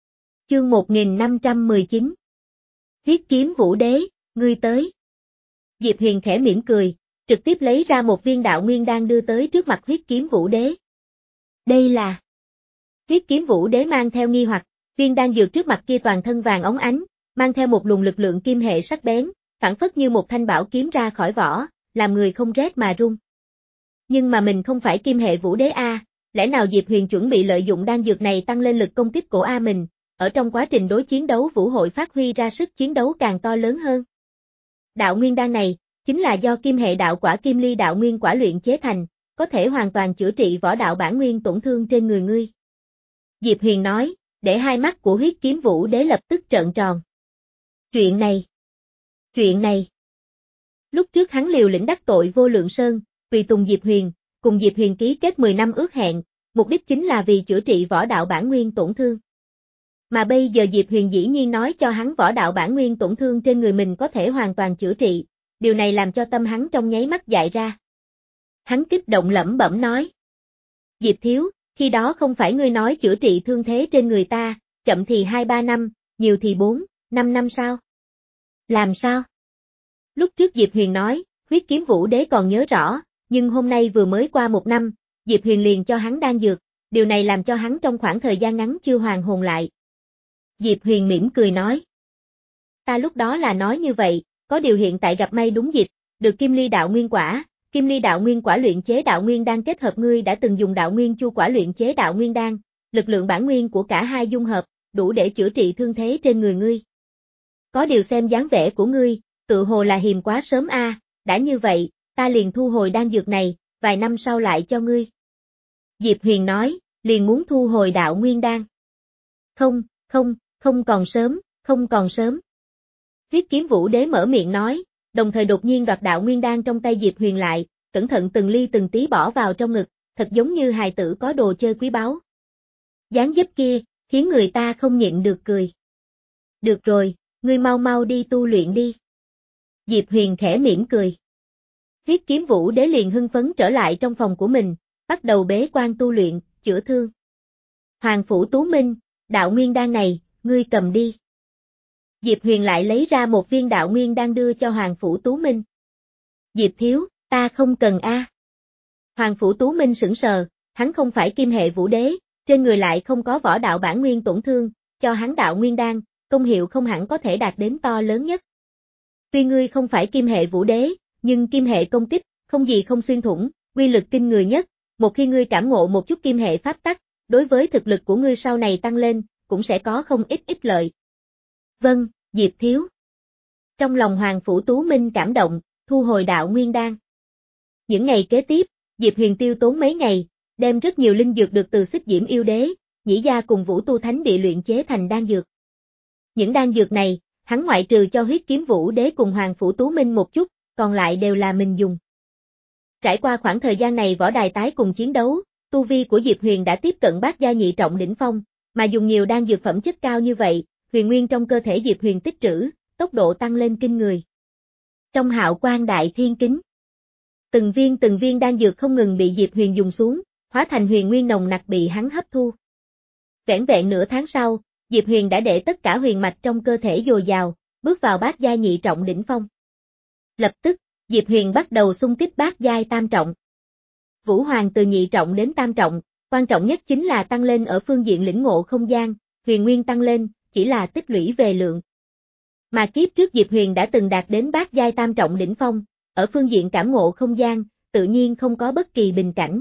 Chương một nghìn năm trăm mười chín. Huyết kiếm vũ đế, ngươi tới. Diệp Huyền khẽ mỉm cười, trực tiếp lấy ra một viên đạo nguyên đan đưa tới trước mặt huyết kiếm vũ đế. Đây là... Huyết kiếm vũ đế mang theo nghi hoặc, viên đan dược trước mặt kia toàn thân vàng óng ánh, mang theo một luồng lực lượng kim hệ sắc bén, phản phất như một thanh bảo kiếm ra khỏi vỏ, làm người không rét mà run. Nhưng mà mình không phải kim hệ vũ đế a, lẽ nào Diệp Huyền chuẩn bị lợi dụng đan dược này tăng lên lực công kích của a mình, ở trong quá trình đối chiến đấu vũ hội phát huy ra sức chiến đấu càng to lớn hơn. Đạo nguyên đan này, chính là do kim hệ đạo quả kim ly đạo nguyên quả luyện chế thành, có thể hoàn toàn chữa trị võ đạo bản nguyên tổn thương trên người ngươi. Diệp Huyền nói, để hai mắt của huyết kiếm vũ đế lập tức trợn tròn. Chuyện này, chuyện này. Lúc trước hắn liều lĩnh đắc tội Vô Lượng Sơn, vì tùng Diệp Huyền, cùng Diệp Huyền ký kết mười năm ước hẹn, mục đích chính là vì chữa trị võ đạo bản nguyên tổn thương. Mà bây giờ Diệp Huyền dĩ nhiên nói cho hắn võ đạo bản nguyên tổn thương trên người mình có thể hoàn toàn chữa trị, điều này làm cho tâm hắn trong nháy mắt dại ra. Hắn kích động lẩm bẩm nói. Diệp thiếu, khi đó không phải ngươi nói chữa trị thương thế trên người ta, chậm thì hai ba năm, nhiều thì bốn, năm năm sao? Làm sao? Lúc trước Diệp Huyền nói, huyết kiếm vũ đế còn nhớ rõ, nhưng hôm nay vừa mới qua một năm, Diệp Huyền liền cho hắn đan dược, điều này làm cho hắn trong khoảng thời gian ngắn chưa hoàn hồn lại. Diệp Huyền mỉm cười nói. Ta lúc đó là nói như vậy, có điều hiện tại gặp may đúng dịp, được kim ly đạo nguyên quả, kim ly đạo nguyên quả luyện chế đạo nguyên đan kết hợp ngươi đã từng dùng đạo nguyên chu quả luyện chế đạo nguyên đan, lực lượng bản nguyên của cả hai dung hợp, đủ để chữa trị thương thế trên người ngươi. Có điều xem dáng vẻ của ngươi, tự hồ là hiềm quá sớm a, à, đã như vậy, ta liền thu hồi đan dược này, vài năm sau lại cho ngươi. Diệp Huyền nói, liền muốn thu hồi đạo nguyên đan. Không, không, không còn sớm, không còn sớm. Huyết kiếm vũ đế mở miệng nói, đồng thời đột nhiên đoạt đạo nguyên đan trong tay Diệp Huyền lại, cẩn thận từng ly từng tí bỏ vào trong ngực, thật giống như hài tử có đồ chơi quý báu. Dáng dấp kia, khiến người ta không nhịn được cười. Được rồi, ngươi mau mau đi tu luyện đi. Diệp Huyền khẽ mỉm cười. Huyết kiếm vũ đế liền hưng phấn trở lại trong phòng của mình, bắt đầu bế quan tu luyện, chữa thương. Hoàng Phủ Tú Minh, đạo nguyên đan này, ngươi cầm đi. Diệp Huyền lại lấy ra một viên đạo nguyên đan đưa cho Hoàng Phủ Tú Minh. Diệp thiếu, ta không cần a. À. Hoàng Phủ Tú Minh sững sờ, hắn không phải kim hệ vũ đế, trên người lại không có võ đạo bản nguyên tổn thương, cho hắn đạo nguyên đan, công hiệu không hẳn có thể đạt đến to lớn nhất. Tuy ngươi không phải kim hệ vũ đế, nhưng kim hệ công kích, không gì không xuyên thủng, uy lực kinh người nhất, một khi ngươi cảm ngộ một chút kim hệ pháp tắc, đối với thực lực của ngươi sau này tăng lên, cũng sẽ có không ít ích lợi. Vâng, Diệp thiếu. Trong lòng Hoàng Phủ Tú Minh cảm động, thu hồi đạo nguyên đan. Những ngày kế tiếp, Diệp Huyền tiêu tốn mấy ngày, đem rất nhiều linh dược được từ Xích Diễm Yêu Đế, Nhĩ Gia cùng Vũ Tu Thánh Địa luyện chế thành đan dược. Những đan dược này, hắn ngoại trừ cho huyết kiếm Vũ Đế cùng Hoàng Phủ Tú Minh một chút, còn lại đều là mình dùng. Trải qua khoảng thời gian này võ đài tái cùng chiến đấu, tu vi của Diệp Huyền đã tiếp cận bát gia nhị trọng đỉnh phong, mà dùng nhiều đan dược phẩm chất cao như vậy, huyền nguyên trong cơ thể Diệp Huyền tích trữ, tốc độ tăng lên kinh người. Trong hạo quang đại thiên kính, từng viên từng viên đan dược không ngừng bị Diệp Huyền dùng xuống, hóa thành huyền nguyên nồng nặc bị hắn hấp thu. Vẻn vẹn nửa tháng sau, Diệp Huyền đã để tất cả huyền mạch trong cơ thể dồi dào, bước vào bát giai nhị trọng đỉnh phong. Lập tức, Diệp Huyền bắt đầu xung kích bát giai tam trọng. Vũ Hoàng từ nhị trọng đến tam trọng, quan trọng nhất chính là tăng lên ở phương diện lĩnh ngộ không gian, huyền nguyên tăng lên, chỉ là tích lũy về lượng. Mà kiếp trước Diệp Huyền đã từng đạt đến bát giai tam trọng đỉnh phong, ở phương diện cảm ngộ không gian, tự nhiên không có bất kỳ bình cảnh.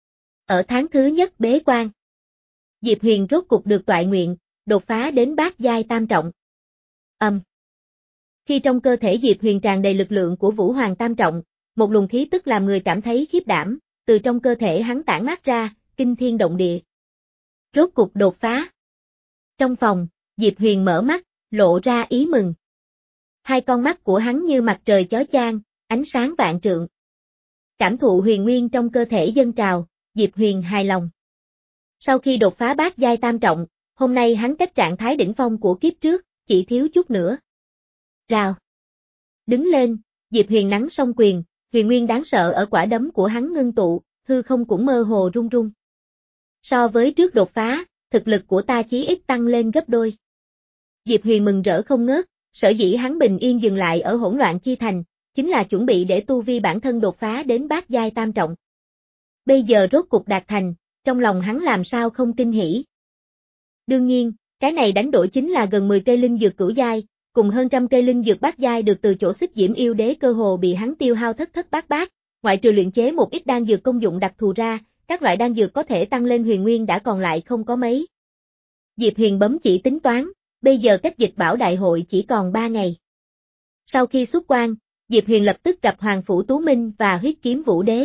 Ở tháng thứ nhất bế quan, Diệp Huyền rốt cục được toại nguyện, đột phá đến bát giai tam trọng. Âm. Um. Khi trong cơ thể Diệp Huyền tràn đầy lực lượng của Vũ Hoàng tam trọng, một luồng khí tức làm người cảm thấy khiếp đảm, từ trong cơ thể hắn tản mát ra, kinh thiên động địa. Rốt cục đột phá. Trong phòng, Diệp Huyền mở mắt, lộ ra ý mừng. Hai con mắt của hắn như mặt trời chói chang, ánh sáng vạn trượng. Cảm thụ huyền nguyên trong cơ thể dâng trào, Diệp Huyền hài lòng. Sau khi đột phá bát giai tam trọng, hôm nay hắn cách trạng thái đỉnh phong của kiếp trước, chỉ thiếu chút nữa. Rào. Đứng lên, Diệp Huyền nắn song quyền, huyền nguyên đáng sợ ở quả đấm của hắn ngưng tụ, hư không cũng mơ hồ rung rung. So với trước đột phá, thực lực của ta chí ít tăng lên gấp đôi. Diệp Huyền mừng rỡ không ngớt, sở dĩ hắn bình yên dừng lại ở hỗn loạn chi thành, chính là chuẩn bị để tu vi bản thân đột phá đến bát giai tam trọng. Bây giờ rốt cục đạt thành, trong lòng hắn làm sao không kinh hỉ. Đương nhiên, cái này đánh đổi chính là gần mười cây linh dược cửu giai, cùng hơn trăm cây linh dược bát giai được từ chỗ Xích Diễm Yêu Đế cơ hồ bị hắn tiêu hao thất thất bát bát, ngoại trừ luyện chế một ít đan dược công dụng đặc thù ra, các loại đan dược có thể tăng lên huyền nguyên đã còn lại không có mấy. Diệp Huyền bấm chỉ tính toán, bây giờ cách dịch bảo đại hội chỉ còn ba ngày. Sau khi xuất quan, Diệp Huyền lập tức gặp Hoàng Phủ Tú Minh và Huyết Kiếm Vũ Đế.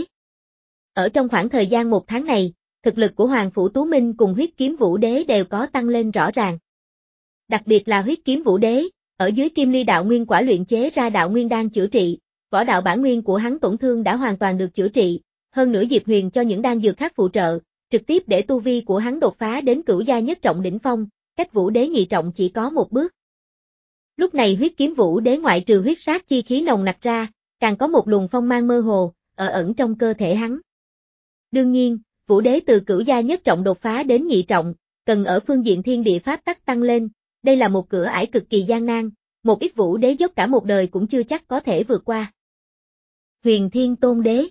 Ở trong khoảng thời gian một tháng này, thực lực của Hoàng Phủ Tú Minh cùng Huyết Kiếm Vũ Đế đều có tăng lên rõ ràng. Đặc biệt là Huyết Kiếm Vũ Đế, ở dưới Kim Ly đạo nguyên quả luyện chế ra đạo nguyên đan chữa trị, võ đạo bản nguyên của hắn tổn thương đã hoàn toàn được chữa trị, hơn nữa Diệp Huyền cho những đan dược khác phụ trợ, trực tiếp để tu vi của hắn đột phá đến cửu giai nhất trọng đỉnh phong, cách Vũ Đế nhị trọng chỉ có một bước. Lúc này Huyết Kiếm Vũ Đế ngoại trừ huyết sát chi khí nồng nặc ra, càng có một luồng phong mang mơ hồ, ở ẩn trong cơ thể hắn. Đương nhiên, Vũ Đế từ cửu giai nhất trọng đột phá đến nhị trọng, cần ở phương diện thiên địa pháp tắc tăng lên, đây là một cửa ải cực kỳ gian nan, một ít Vũ Đế dốc cả một đời cũng chưa chắc có thể vượt qua. Huyền Thiên Tôn Đế.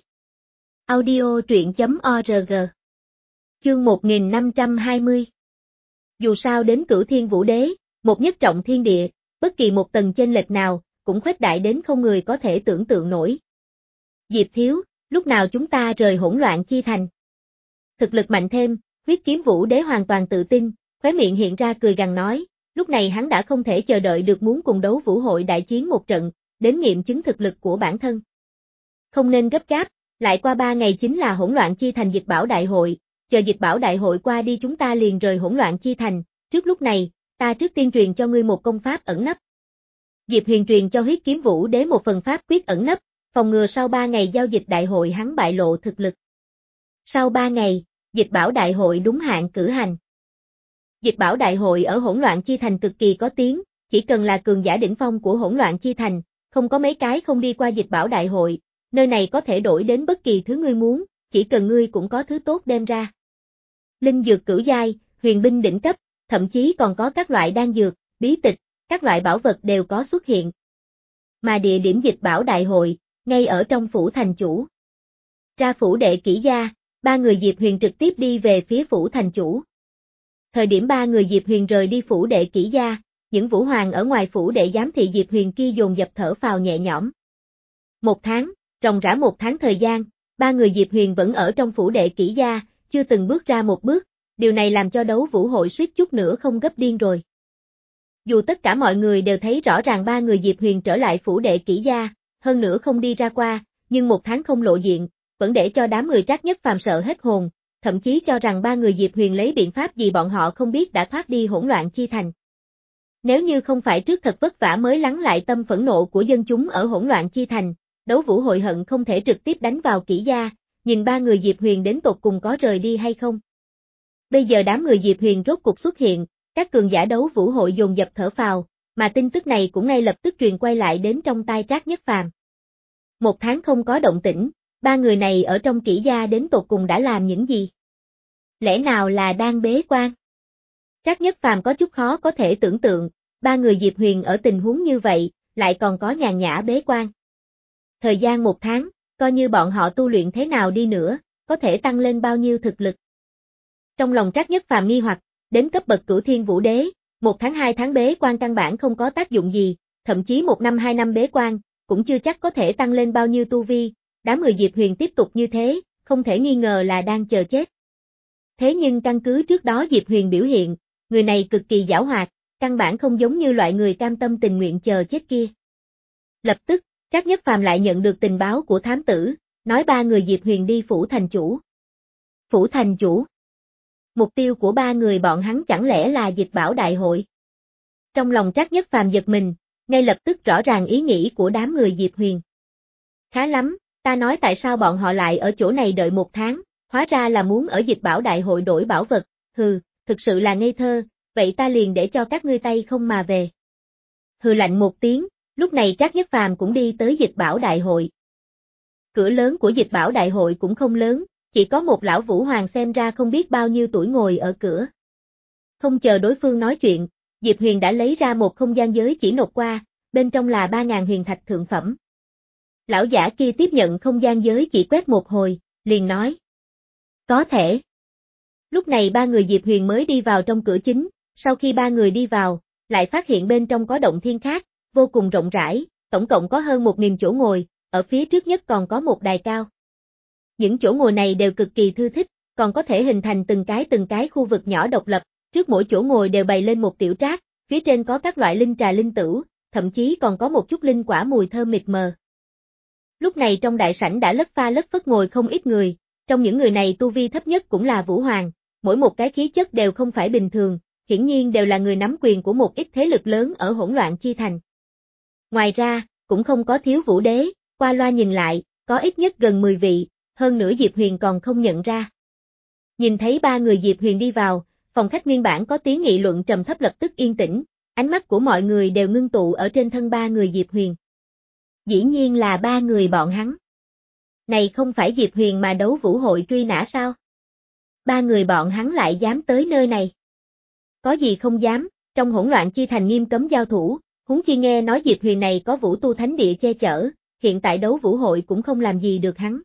Audio truyện chấm org. Chương một nghìn năm trăm hai mươi. Dù sao đến Cửu Thiên Vũ Đế, một nhất trọng thiên địa, bất kỳ một tầng chênh lệch nào, cũng khuếch đại đến không người có thể tưởng tượng nổi. Diệp thiếu, lúc nào chúng ta rời hỗn loạn chi thành? Thực lực mạnh thêm, Huyết Kiếm Vũ Đế hoàn toàn tự tin, khóe miệng hiện ra cười gằn nói, lúc này hắn đã không thể chờ đợi được muốn cùng đấu vũ hội đại chiến một trận, đến nghiệm chứng thực lực của bản thân. Không nên gấp gáp, lại qua ba ngày chính là hỗn loạn chi thành dịch bảo đại hội, chờ dịch bảo đại hội qua đi chúng ta liền rời hỗn loạn chi thành, trước lúc này, ta trước tiên truyền cho ngươi một công pháp ẩn nấp. Diệp Huyền truyền cho Huyết Kiếm Vũ Đế một phần pháp quyết ẩn nấp, phòng ngừa sau ba ngày giao dịch đại hội hắn bại lộ thực lực. Sau ba ngày, dịch bảo đại hội đúng hạn cử hành. Dịch bảo đại hội ở hỗn loạn chi thành cực kỳ có tiếng, chỉ cần là cường giả đỉnh phong của hỗn loạn chi thành, không có mấy cái không đi qua dịch bảo đại hội, nơi này có thể đổi đến bất kỳ thứ ngươi muốn, chỉ cần ngươi cũng có thứ tốt đem ra. Linh dược cửu giai, huyền binh đỉnh cấp, thậm chí còn có các loại đan dược, bí tịch, các loại bảo vật đều có xuất hiện. Mà địa điểm dịch bảo đại hội, ngay ở trong phủ thành chủ. Ra phủ đệ kỷ gia, ba người Diệp Huyền trực tiếp đi về phía phủ thành chủ. Thời điểm ba người Diệp Huyền rời đi phủ đệ kỷ gia, những vũ hoàng ở ngoài phủ đệ giám thị Diệp Huyền kia dồn dập thở phào nhẹ nhõm. Một tháng, ròng rã một tháng thời gian, ba người Diệp Huyền vẫn ở trong phủ đệ kỷ gia, chưa từng bước ra một bước, điều này làm cho đấu vũ hội suýt chút nữa không gấp điên rồi. Dù tất cả mọi người đều thấy rõ ràng ba người Diệp Huyền trở lại phủ đệ kỷ gia, hơn nữa không đi ra qua, nhưng một tháng không lộ diện, vẫn để cho đám người Trác Nhất Phàm sợ hết hồn, thậm chí cho rằng ba người Diệp Huyền lấy biện pháp gì bọn họ không biết đã thoát đi hỗn loạn chi thành. Nếu như không phải trước thật vất vả mới lắng lại tâm phẫn nộ của dân chúng ở hỗn loạn chi thành, đấu vũ hội hận không thể trực tiếp đánh vào kỷ gia, nhìn ba người Diệp Huyền đến tột cùng có rời đi hay không. Bây giờ đám người Diệp Huyền rốt cục xuất hiện, các cường giả đấu vũ hội dồn dập thở phào, mà tin tức này cũng ngay lập tức truyền quay lại đến trong tai Trác Nhất Phàm. Một tháng không có động tĩnh, ba người này ở trong kỷ gia đến tột cùng đã làm những gì? Lẽ nào là đang bế quan? Trác Nhất Phàm có chút khó có thể tưởng tượng, ba người Diệp Huyền ở tình huống như vậy, lại còn có nhàn nhã bế quan. Thời gian một tháng, coi như bọn họ tu luyện thế nào đi nữa, có thể tăng lên bao nhiêu thực lực. Trong lòng Trác Nhất Phàm nghi hoặc, đến cấp bậc Cửu Thiên Vũ Đế, một tháng hai tháng bế quan căn bản không có tác dụng gì, thậm chí một năm hai năm bế quan, cũng chưa chắc có thể tăng lên bao nhiêu tu vi, đám người Diệp Huyền tiếp tục như thế, không thể nghi ngờ là đang chờ chết. Thế nhưng căn cứ trước đó Diệp Huyền biểu hiện, người này cực kỳ giảo hoạt, căn bản không giống như loại người cam tâm tình nguyện chờ chết kia. Lập tức, Trác Nhất Phàm lại nhận được tình báo của thám tử, nói ba người Diệp Huyền đi phủ thành chủ. Phủ thành chủ. Mục tiêu của ba người bọn hắn chẳng lẽ là dịch bảo đại hội? Trong lòng Trác Nhất Phàm giật mình, ngay lập tức rõ ràng ý nghĩ của đám người Diệp Huyền. Khá lắm, ta nói tại sao bọn họ lại ở chỗ này đợi một tháng, hóa ra là muốn ở dịch bảo đại hội đổi bảo vật, hừ, thực sự là ngây thơ, vậy ta liền để cho các ngươi tay không mà về. Hừ lạnh một tiếng, lúc này Trác Nhất Phàm cũng đi tới dịch bảo đại hội. Cửa lớn của dịch bảo đại hội cũng không lớn, chỉ có một lão vũ hoàng xem ra không biết bao nhiêu tuổi ngồi ở cửa. Không chờ đối phương nói chuyện, Diệp Huyền đã lấy ra một không gian giới chỉ nộp qua, bên trong là ba ngàn huyền thạch thượng phẩm. Lão giả kia tiếp nhận không gian giới chỉ quét một hồi, liền nói. Có thể. Lúc này ba người Diệp Huyền mới đi vào trong cửa chính, sau khi ba người đi vào, lại phát hiện bên trong có động thiên khác, vô cùng rộng rãi, tổng cộng có hơn một nghìn chỗ ngồi, ở phía trước nhất còn có một đài cao. Những chỗ ngồi này đều cực kỳ thư thích, còn có thể hình thành từng cái từng cái khu vực nhỏ độc lập, trước mỗi chỗ ngồi đều bày lên một tiểu trác, phía trên có các loại linh trà linh tửu, thậm chí còn có một chút linh quả mùi thơm mịt mờ. Lúc này trong đại sảnh đã lất pha lất phất ngồi không ít người, trong những người này tu vi thấp nhất cũng là Vũ Hoàng, mỗi một cái khí chất đều không phải bình thường, hiển nhiên đều là người nắm quyền của một ít thế lực lớn ở hỗn loạn chi thành. Ngoài ra, cũng không có thiếu Vũ Đế, qua loa nhìn lại, có ít nhất gần mười vị, hơn nữa Diệp Huyền còn không nhận ra. Nhìn thấy ba người Diệp Huyền đi vào, phòng khách nguyên bản có tiếng nghị luận trầm thấp lập tức yên tĩnh, ánh mắt của mọi người đều ngưng tụ ở trên thân ba người Diệp Huyền. Dĩ nhiên là ba người bọn hắn. Này không phải Diệp Huyền mà đấu vũ hội truy nã sao? Ba người bọn hắn lại dám tới nơi này. Có gì không dám, trong hỗn loạn chi thành nghiêm cấm giao thủ, huống chi nghe nói Diệp Huyền này có vũ tu thánh địa che chở, hiện tại đấu vũ hội cũng không làm gì được hắn.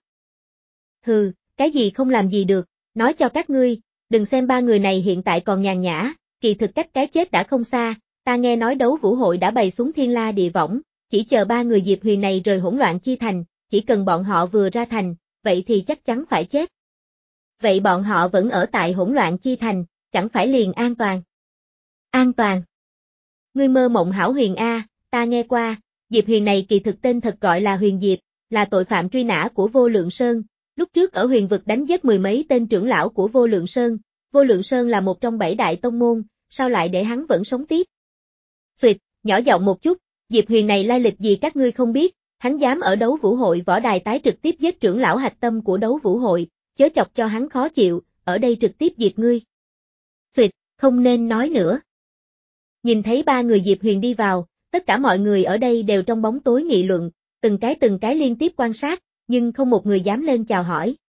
Hừ, cái gì không làm gì được, nói cho các ngươi, đừng xem ba người này hiện tại còn nhàn nhã, kỳ thực cách cái chết đã không xa, ta nghe nói đấu vũ hội đã bày xuống thiên la địa võng, chỉ chờ ba người Diệp Huyền này rời hỗn loạn chi thành, chỉ cần bọn họ vừa ra thành, vậy thì chắc chắn phải chết. Vậy bọn họ vẫn ở tại hỗn loạn chi thành, chẳng phải liền an toàn? An toàn? Ngươi mơ mộng hảo Huyền A, ta nghe qua, Diệp Huyền này kỳ thực tên thật gọi là Huyền Diệp, là tội phạm truy nã của Vô Lượng Sơn, lúc trước ở huyền vực đánh giết mười mấy tên trưởng lão của Vô Lượng Sơn, Vô Lượng Sơn là một trong bảy đại tông môn, sao lại để hắn vẫn sống tiếp? Xuyệt, nhỏ giọng một chút, Diệp Huyền này lai lịch gì các ngươi không biết, hắn dám ở đấu vũ hội võ đài tái trực tiếp giết trưởng lão hạch tâm của đấu vũ hội, chớ chọc cho hắn khó chịu, ở đây trực tiếp diệt ngươi. Xuyệt, không nên nói nữa. Nhìn thấy ba người Diệp Huyền đi vào, tất cả mọi người ở đây đều trong bóng tối nghị luận, từng cái từng cái liên tiếp quan sát, nhưng không một người dám lên chào hỏi.